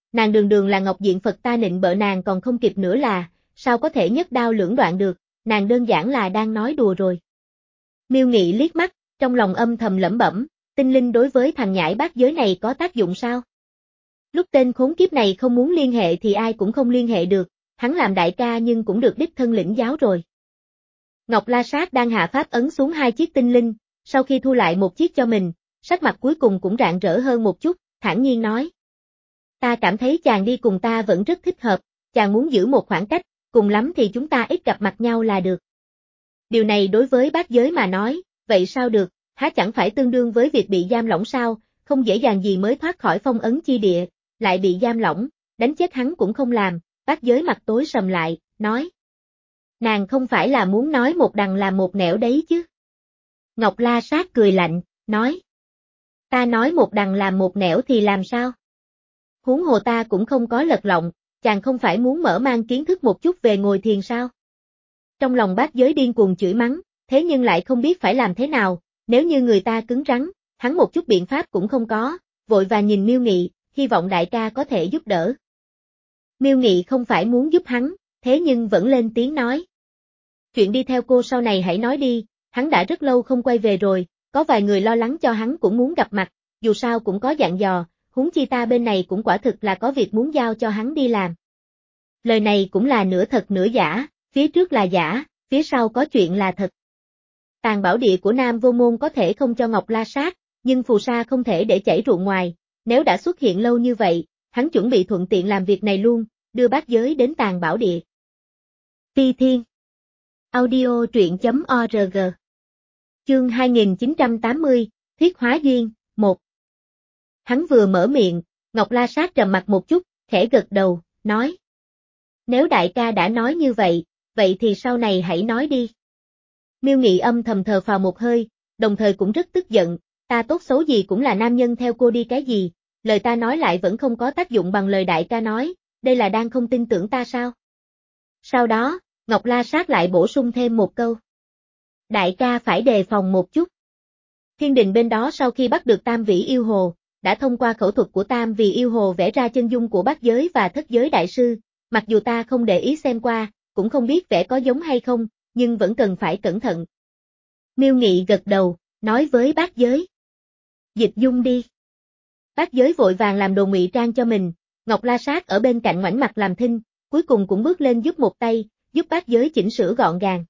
nàng đường đường là Ngọc Diện Phật ta nịnh bợ nàng còn không kịp nữa là, sao có thể nhất đao lưỡng đoạn được, nàng đơn giản là đang nói đùa rồi. Miêu Nghị liếc mắt, trong lòng âm thầm lẩm bẩm, tinh linh đối với thằng nhãi bát giới này có tác dụng sao? Lúc tên khốn kiếp này không muốn liên hệ thì ai cũng không liên hệ được, hắn làm đại ca nhưng cũng được đích thân lĩnh giáo rồi. Ngọc La Sát đang hạ pháp ấn xuống hai chiếc tinh linh, sau khi thu lại một chiếc cho mình, sắc mặt cuối cùng cũng rạng rỡ hơn một chút, thản nhiên nói. Ta cảm thấy chàng đi cùng ta vẫn rất thích hợp, chàng muốn giữ một khoảng cách, cùng lắm thì chúng ta ít gặp mặt nhau là được. Điều này đối với bát giới mà nói, vậy sao được, há chẳng phải tương đương với việc bị giam lỏng sao, không dễ dàng gì mới thoát khỏi phong ấn chi địa, lại bị giam lỏng, đánh chết hắn cũng không làm, bát giới mặt tối sầm lại, nói. Nàng không phải là muốn nói một đằng làm một nẻo đấy chứ. Ngọc La Sát cười lạnh, nói. Ta nói một đằng làm một nẻo thì làm sao? Huống hồ ta cũng không có lật lọng, chàng không phải muốn mở mang kiến thức một chút về ngồi thiền sao? Trong lòng bát giới điên cuồng chửi mắng, thế nhưng lại không biết phải làm thế nào, nếu như người ta cứng rắn, hắn một chút biện pháp cũng không có, vội và nhìn Miêu Nghị, hy vọng đại ca có thể giúp đỡ. Miêu Nghị không phải muốn giúp hắn, thế nhưng vẫn lên tiếng nói. Chuyện đi theo cô sau này hãy nói đi, hắn đã rất lâu không quay về rồi, có vài người lo lắng cho hắn cũng muốn gặp mặt, dù sao cũng có dặn dò, huống chi ta bên này cũng quả thực là có việc muốn giao cho hắn đi làm. Lời này cũng là nửa thật nửa giả, phía trước là giả, phía sau có chuyện là thật. Tàng bảo địa của Nam Vô Môn có thể không cho Ngọc La Sát, nhưng phù sa không thể để chảy ruộng ngoài, nếu đã xuất hiện lâu như vậy, hắn chuẩn bị thuận tiện làm việc này luôn, đưa bát giới đến tàng bảo địa. Phi Thiên Audio truyện chấm org Chương hai nghìn chín trăm tám mươi, Thuyết Hóa Duyên, một. Hắn vừa mở miệng, Ngọc La Sát trầm mặt một chút, khẽ gật đầu, nói. Nếu đại ca đã nói như vậy, vậy thì sau này hãy nói đi. Miêu Nghị âm thầm thờ phào một hơi, đồng thời cũng rất tức giận, ta tốt xấu gì cũng là nam nhân theo cô đi cái gì, lời ta nói lại vẫn không có tác dụng bằng lời đại ca nói, đây là đang không tin tưởng ta sao? Sau đó, Ngọc La Sát lại bổ sung thêm một câu. Đại ca phải đề phòng một chút. Thiên đình bên đó sau khi bắt được Tam Vĩ Yêu Hồ, đã thông qua khẩu thuật của Tam Vì Yêu Hồ vẽ ra chân dung của bát giới và thất giới đại sư, mặc dù ta không để ý xem qua, cũng không biết vẽ có giống hay không, nhưng vẫn cần phải cẩn thận. Miêu Nghị gật đầu, nói với bát giới. Dịch dung đi. Bát giới vội vàng làm đồ ngụy trang cho mình, Ngọc La Sát ở bên cạnh ngoảnh mặt làm thinh, cuối cùng cũng bước lên giúp một tay, giúp bát giới chỉnh sửa gọn gàng.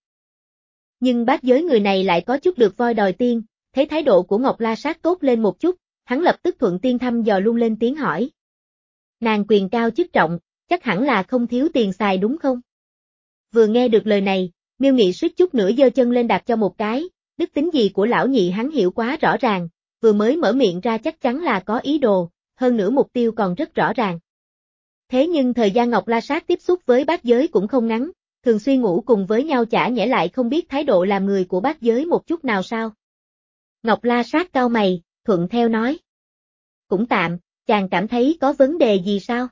Nhưng bát giới người này lại có chút được voi đòi tiên, thấy thái độ của Ngọc La Sát tốt lên một chút, hắn lập tức thuận tiên thăm dò luôn lên tiếng hỏi. Nàng quyền cao chức trọng, chắc hẳn là không thiếu tiền xài đúng không? Vừa nghe được lời này, Miêu Nghị suýt chút nữa giơ chân lên đạp cho một cái, đức tính gì của lão nhị hắn hiểu quá rõ ràng, vừa mới mở miệng ra chắc chắn là có ý đồ, hơn nữa mục tiêu còn rất rõ ràng. Thế nhưng thời gian Ngọc La Sát tiếp xúc với bát giới cũng không ngắn, thường xuyên ngủ cùng với nhau chả nhẽ lại không biết thái độ làm người của bát giới một chút nào sao? Ngọc La Sát cau mày, thuận theo nói. Cũng tạm, chàng cảm thấy có vấn đề gì sao?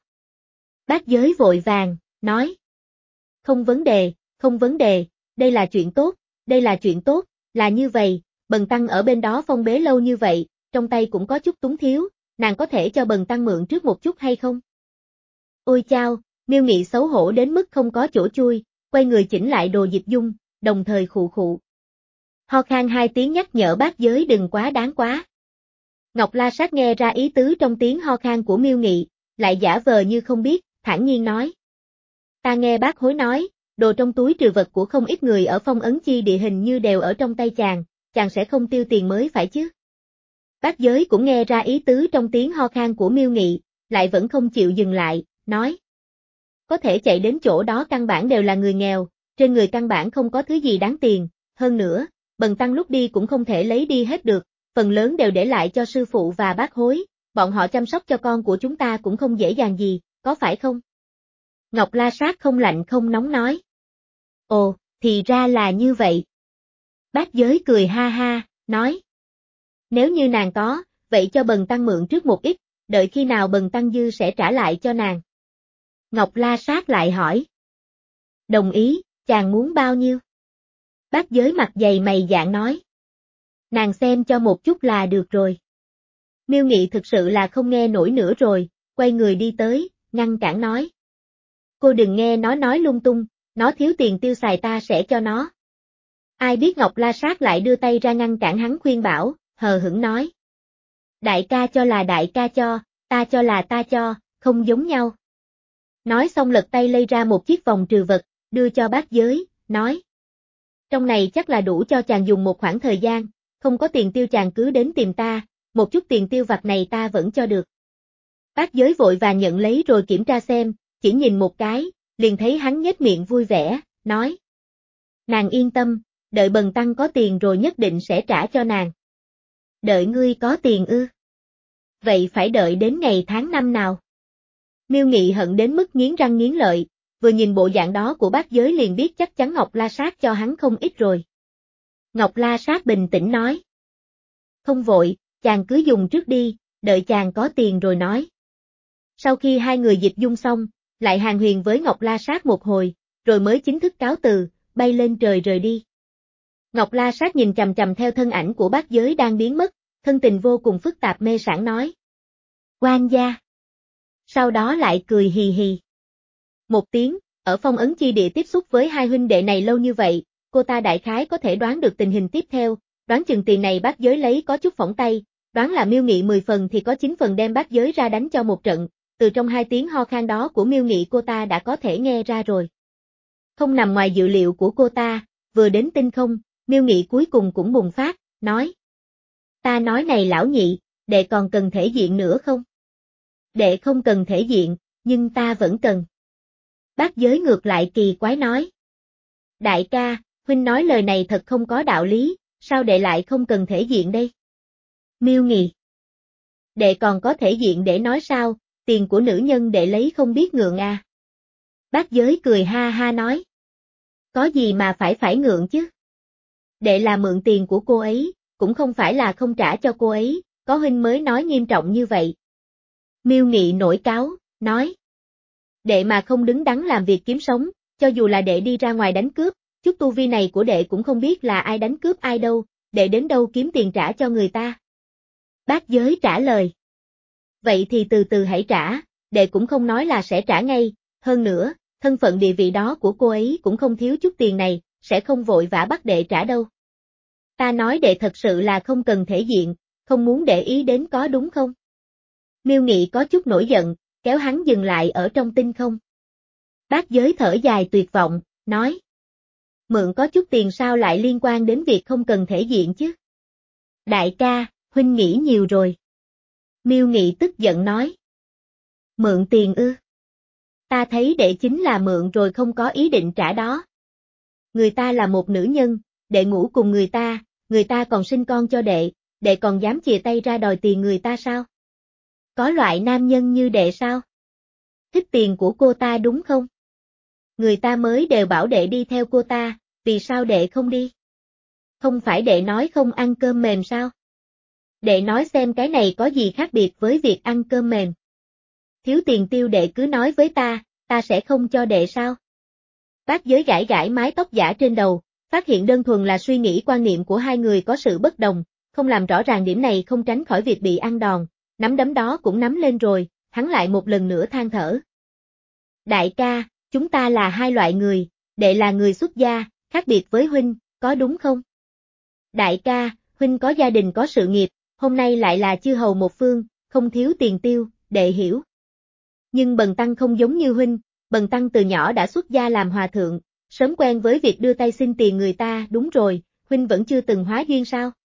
Bát giới vội vàng, nói. Không vấn đề, không vấn đề, đây là chuyện tốt, đây là chuyện tốt, là như vậy, Bần Tăng ở bên đó phong bế lâu như vậy, trong tay cũng có chút túng thiếu, nàng có thể cho Bần Tăng mượn trước một chút hay không? Ôi chao, Miêu Nghị xấu hổ đến mức không có chỗ chui, quay người chỉnh lại đồ dịch dung, đồng thời khụ khụ. Ho khan hai tiếng nhắc nhở bát giới đừng quá đáng quá. Ngọc La Sát nghe ra ý tứ trong tiếng ho khan của Miêu Nghị, lại giả vờ như không biết, thản nhiên nói. Ta nghe bác hối nói, đồ trong túi trừ vật của không ít người ở phong ấn chi địa hình như đều ở trong tay chàng, chàng sẽ không tiêu tiền mới phải chứ. Bát giới cũng nghe ra ý tứ trong tiếng ho khan của Miêu Nghị, lại vẫn không chịu dừng lại, nói. Có thể chạy đến chỗ đó căn bản đều là người nghèo, trên người căn bản không có thứ gì đáng tiền, hơn nữa, Bần Tăng lúc đi cũng không thể lấy đi hết được, phần lớn đều để lại cho sư phụ và bác hối, bọn họ chăm sóc cho con của chúng ta cũng không dễ dàng gì, có phải không? Ngọc La Sát không lạnh không nóng nói. Ồ, thì ra là như vậy. Bát giới cười ha ha, nói. Nếu như nàng có, vậy cho Bần Tăng mượn trước một ít, đợi khi nào Bần Tăng dư sẽ trả lại cho nàng. Ngọc La Sát lại hỏi. Đồng ý, chàng muốn bao nhiêu? Bát giới mặt dày mày dạn nói. Nàng xem cho một chút là được rồi. Miêu Nghị thực sự là không nghe nổi nữa rồi, quay người đi tới, ngăn cản nói. Cô đừng nghe nó nói lung tung, nó thiếu tiền tiêu xài ta sẽ cho nó. Ai biết Ngọc La Sát lại đưa tay ra ngăn cản hắn khuyên bảo, hờ hững nói. Đại ca cho là đại ca cho, ta cho là ta cho, không giống nhau. Nói xong lật tay lấy ra một chiếc vòng trừ vật, đưa cho bác giới, nói. Trong này chắc là đủ cho chàng dùng một khoảng thời gian, không có tiền tiêu chàng cứ đến tìm ta, một chút tiền tiêu vặt này ta vẫn cho được. Bác giới vội và nhận lấy rồi kiểm tra xem, chỉ nhìn một cái, liền thấy hắn nhếch miệng vui vẻ, nói. Nàng yên tâm, đợi bần tăng có tiền rồi nhất định sẽ trả cho nàng. Đợi ngươi có tiền ư? Vậy phải đợi đến ngày tháng năm nào? Miêu Nghị hận đến mức nghiến răng nghiến lợi, vừa nhìn bộ dạng đó của bác giới liền biết chắc chắn Ngọc La Sát cho hắn không ít rồi. Ngọc La Sát bình tĩnh nói. Không vội, chàng cứ dùng trước đi, đợi chàng có tiền rồi nói. Sau khi hai người dịch dung xong, lại hàn huyền với Ngọc La Sát một hồi, rồi mới chính thức cáo từ, bay lên trời rời đi. Ngọc La Sát nhìn chằm chằm theo thân ảnh của bác giới đang biến mất, thân tình vô cùng phức tạp mê sảng nói. Quan gia. Sau đó lại cười hì hì. Một tiếng, ở phong ấn chi địa tiếp xúc với hai huynh đệ này lâu như vậy, cô ta đại khái có thể đoán được tình hình tiếp theo, đoán chừng tiền này bác giới lấy có chút phỏng tay, đoán là Miêu Nghị mười phần thì có chín phần đem bác giới ra đánh cho một trận, từ trong hai tiếng ho khan đó của Miêu Nghị cô ta đã có thể nghe ra rồi. Không nằm ngoài dự liệu của cô ta, vừa đến tinh không, Miêu Nghị cuối cùng cũng bùng phát, nói. Ta nói này lão nhị, đệ còn cần thể diện nữa không? Đệ không cần thể diện, nhưng ta vẫn cần. Bác giới ngược lại kỳ quái nói. Đại ca, huynh nói lời này thật không có đạo lý, sao đệ lại không cần thể diện đây? Miêu Nghị. Đệ còn có thể diện để nói sao, tiền của nữ nhân đệ lấy không biết ngượng à. Bác giới cười ha ha nói. Có gì mà phải phải ngượng chứ? Đệ là mượn tiền của cô ấy, cũng không phải là không trả cho cô ấy, có huynh mới nói nghiêm trọng như vậy. Miêu Nghị nổi cáu, nói. Đệ mà không đứng đắn làm việc kiếm sống, cho dù là đệ đi ra ngoài đánh cướp, chút tu vi này của đệ cũng không biết là ai đánh cướp ai đâu, đệ đến đâu kiếm tiền trả cho người ta. Bác giới trả lời. Vậy thì từ từ hãy trả, đệ cũng không nói là sẽ trả ngay, hơn nữa, thân phận địa vị đó của cô ấy cũng không thiếu chút tiền này, sẽ không vội vã bắt đệ trả đâu. Ta nói đệ thật sự là không cần thể diện, không muốn để ý đến có đúng không? Miêu Nghị có chút nổi giận, kéo hắn dừng lại ở trong tinh không. Bác giới thở dài tuyệt vọng, nói. Mượn có chút tiền sao lại liên quan đến việc không cần thể diện chứ? Đại ca, huynh nghĩ nhiều rồi. Miêu Nghị tức giận nói. Mượn tiền ư? Ta thấy đệ chính là mượn rồi không có ý định trả đó. Người ta là một nữ nhân, đệ ngủ cùng người ta, người ta còn sinh con cho đệ, đệ còn dám chìa tay ra đòi tiền người ta sao? Có loại nam nhân như đệ sao? Thích tiền của cô ta đúng không? Người ta mới đều bảo đệ đi theo cô ta, vì sao đệ không đi? Không phải đệ nói không ăn cơm mềm sao? Đệ nói xem cái này có gì khác biệt với việc ăn cơm mềm. Thiếu tiền tiêu đệ cứ nói với ta, ta sẽ không cho đệ sao? Bác giới gãi gãi mái tóc giả trên đầu, phát hiện đơn thuần là suy nghĩ quan niệm của hai người có sự bất đồng, không làm rõ ràng điểm này không tránh khỏi việc bị ăn đòn, nắm đấm đó cũng nắm lên rồi, hắn lại một lần nữa than thở. Đại ca, chúng ta là hai loại người, đệ là người xuất gia, khác biệt với huynh, có đúng không? Đại ca, huynh có gia đình có sự nghiệp, hôm nay lại là chư hầu một phương, không thiếu tiền tiêu, đệ hiểu. Nhưng bần tăng không giống như huynh, bần tăng từ nhỏ đã xuất gia làm hòa thượng, sớm quen với việc đưa tay xin tiền người ta, đúng rồi, huynh vẫn chưa từng hóa duyên sao?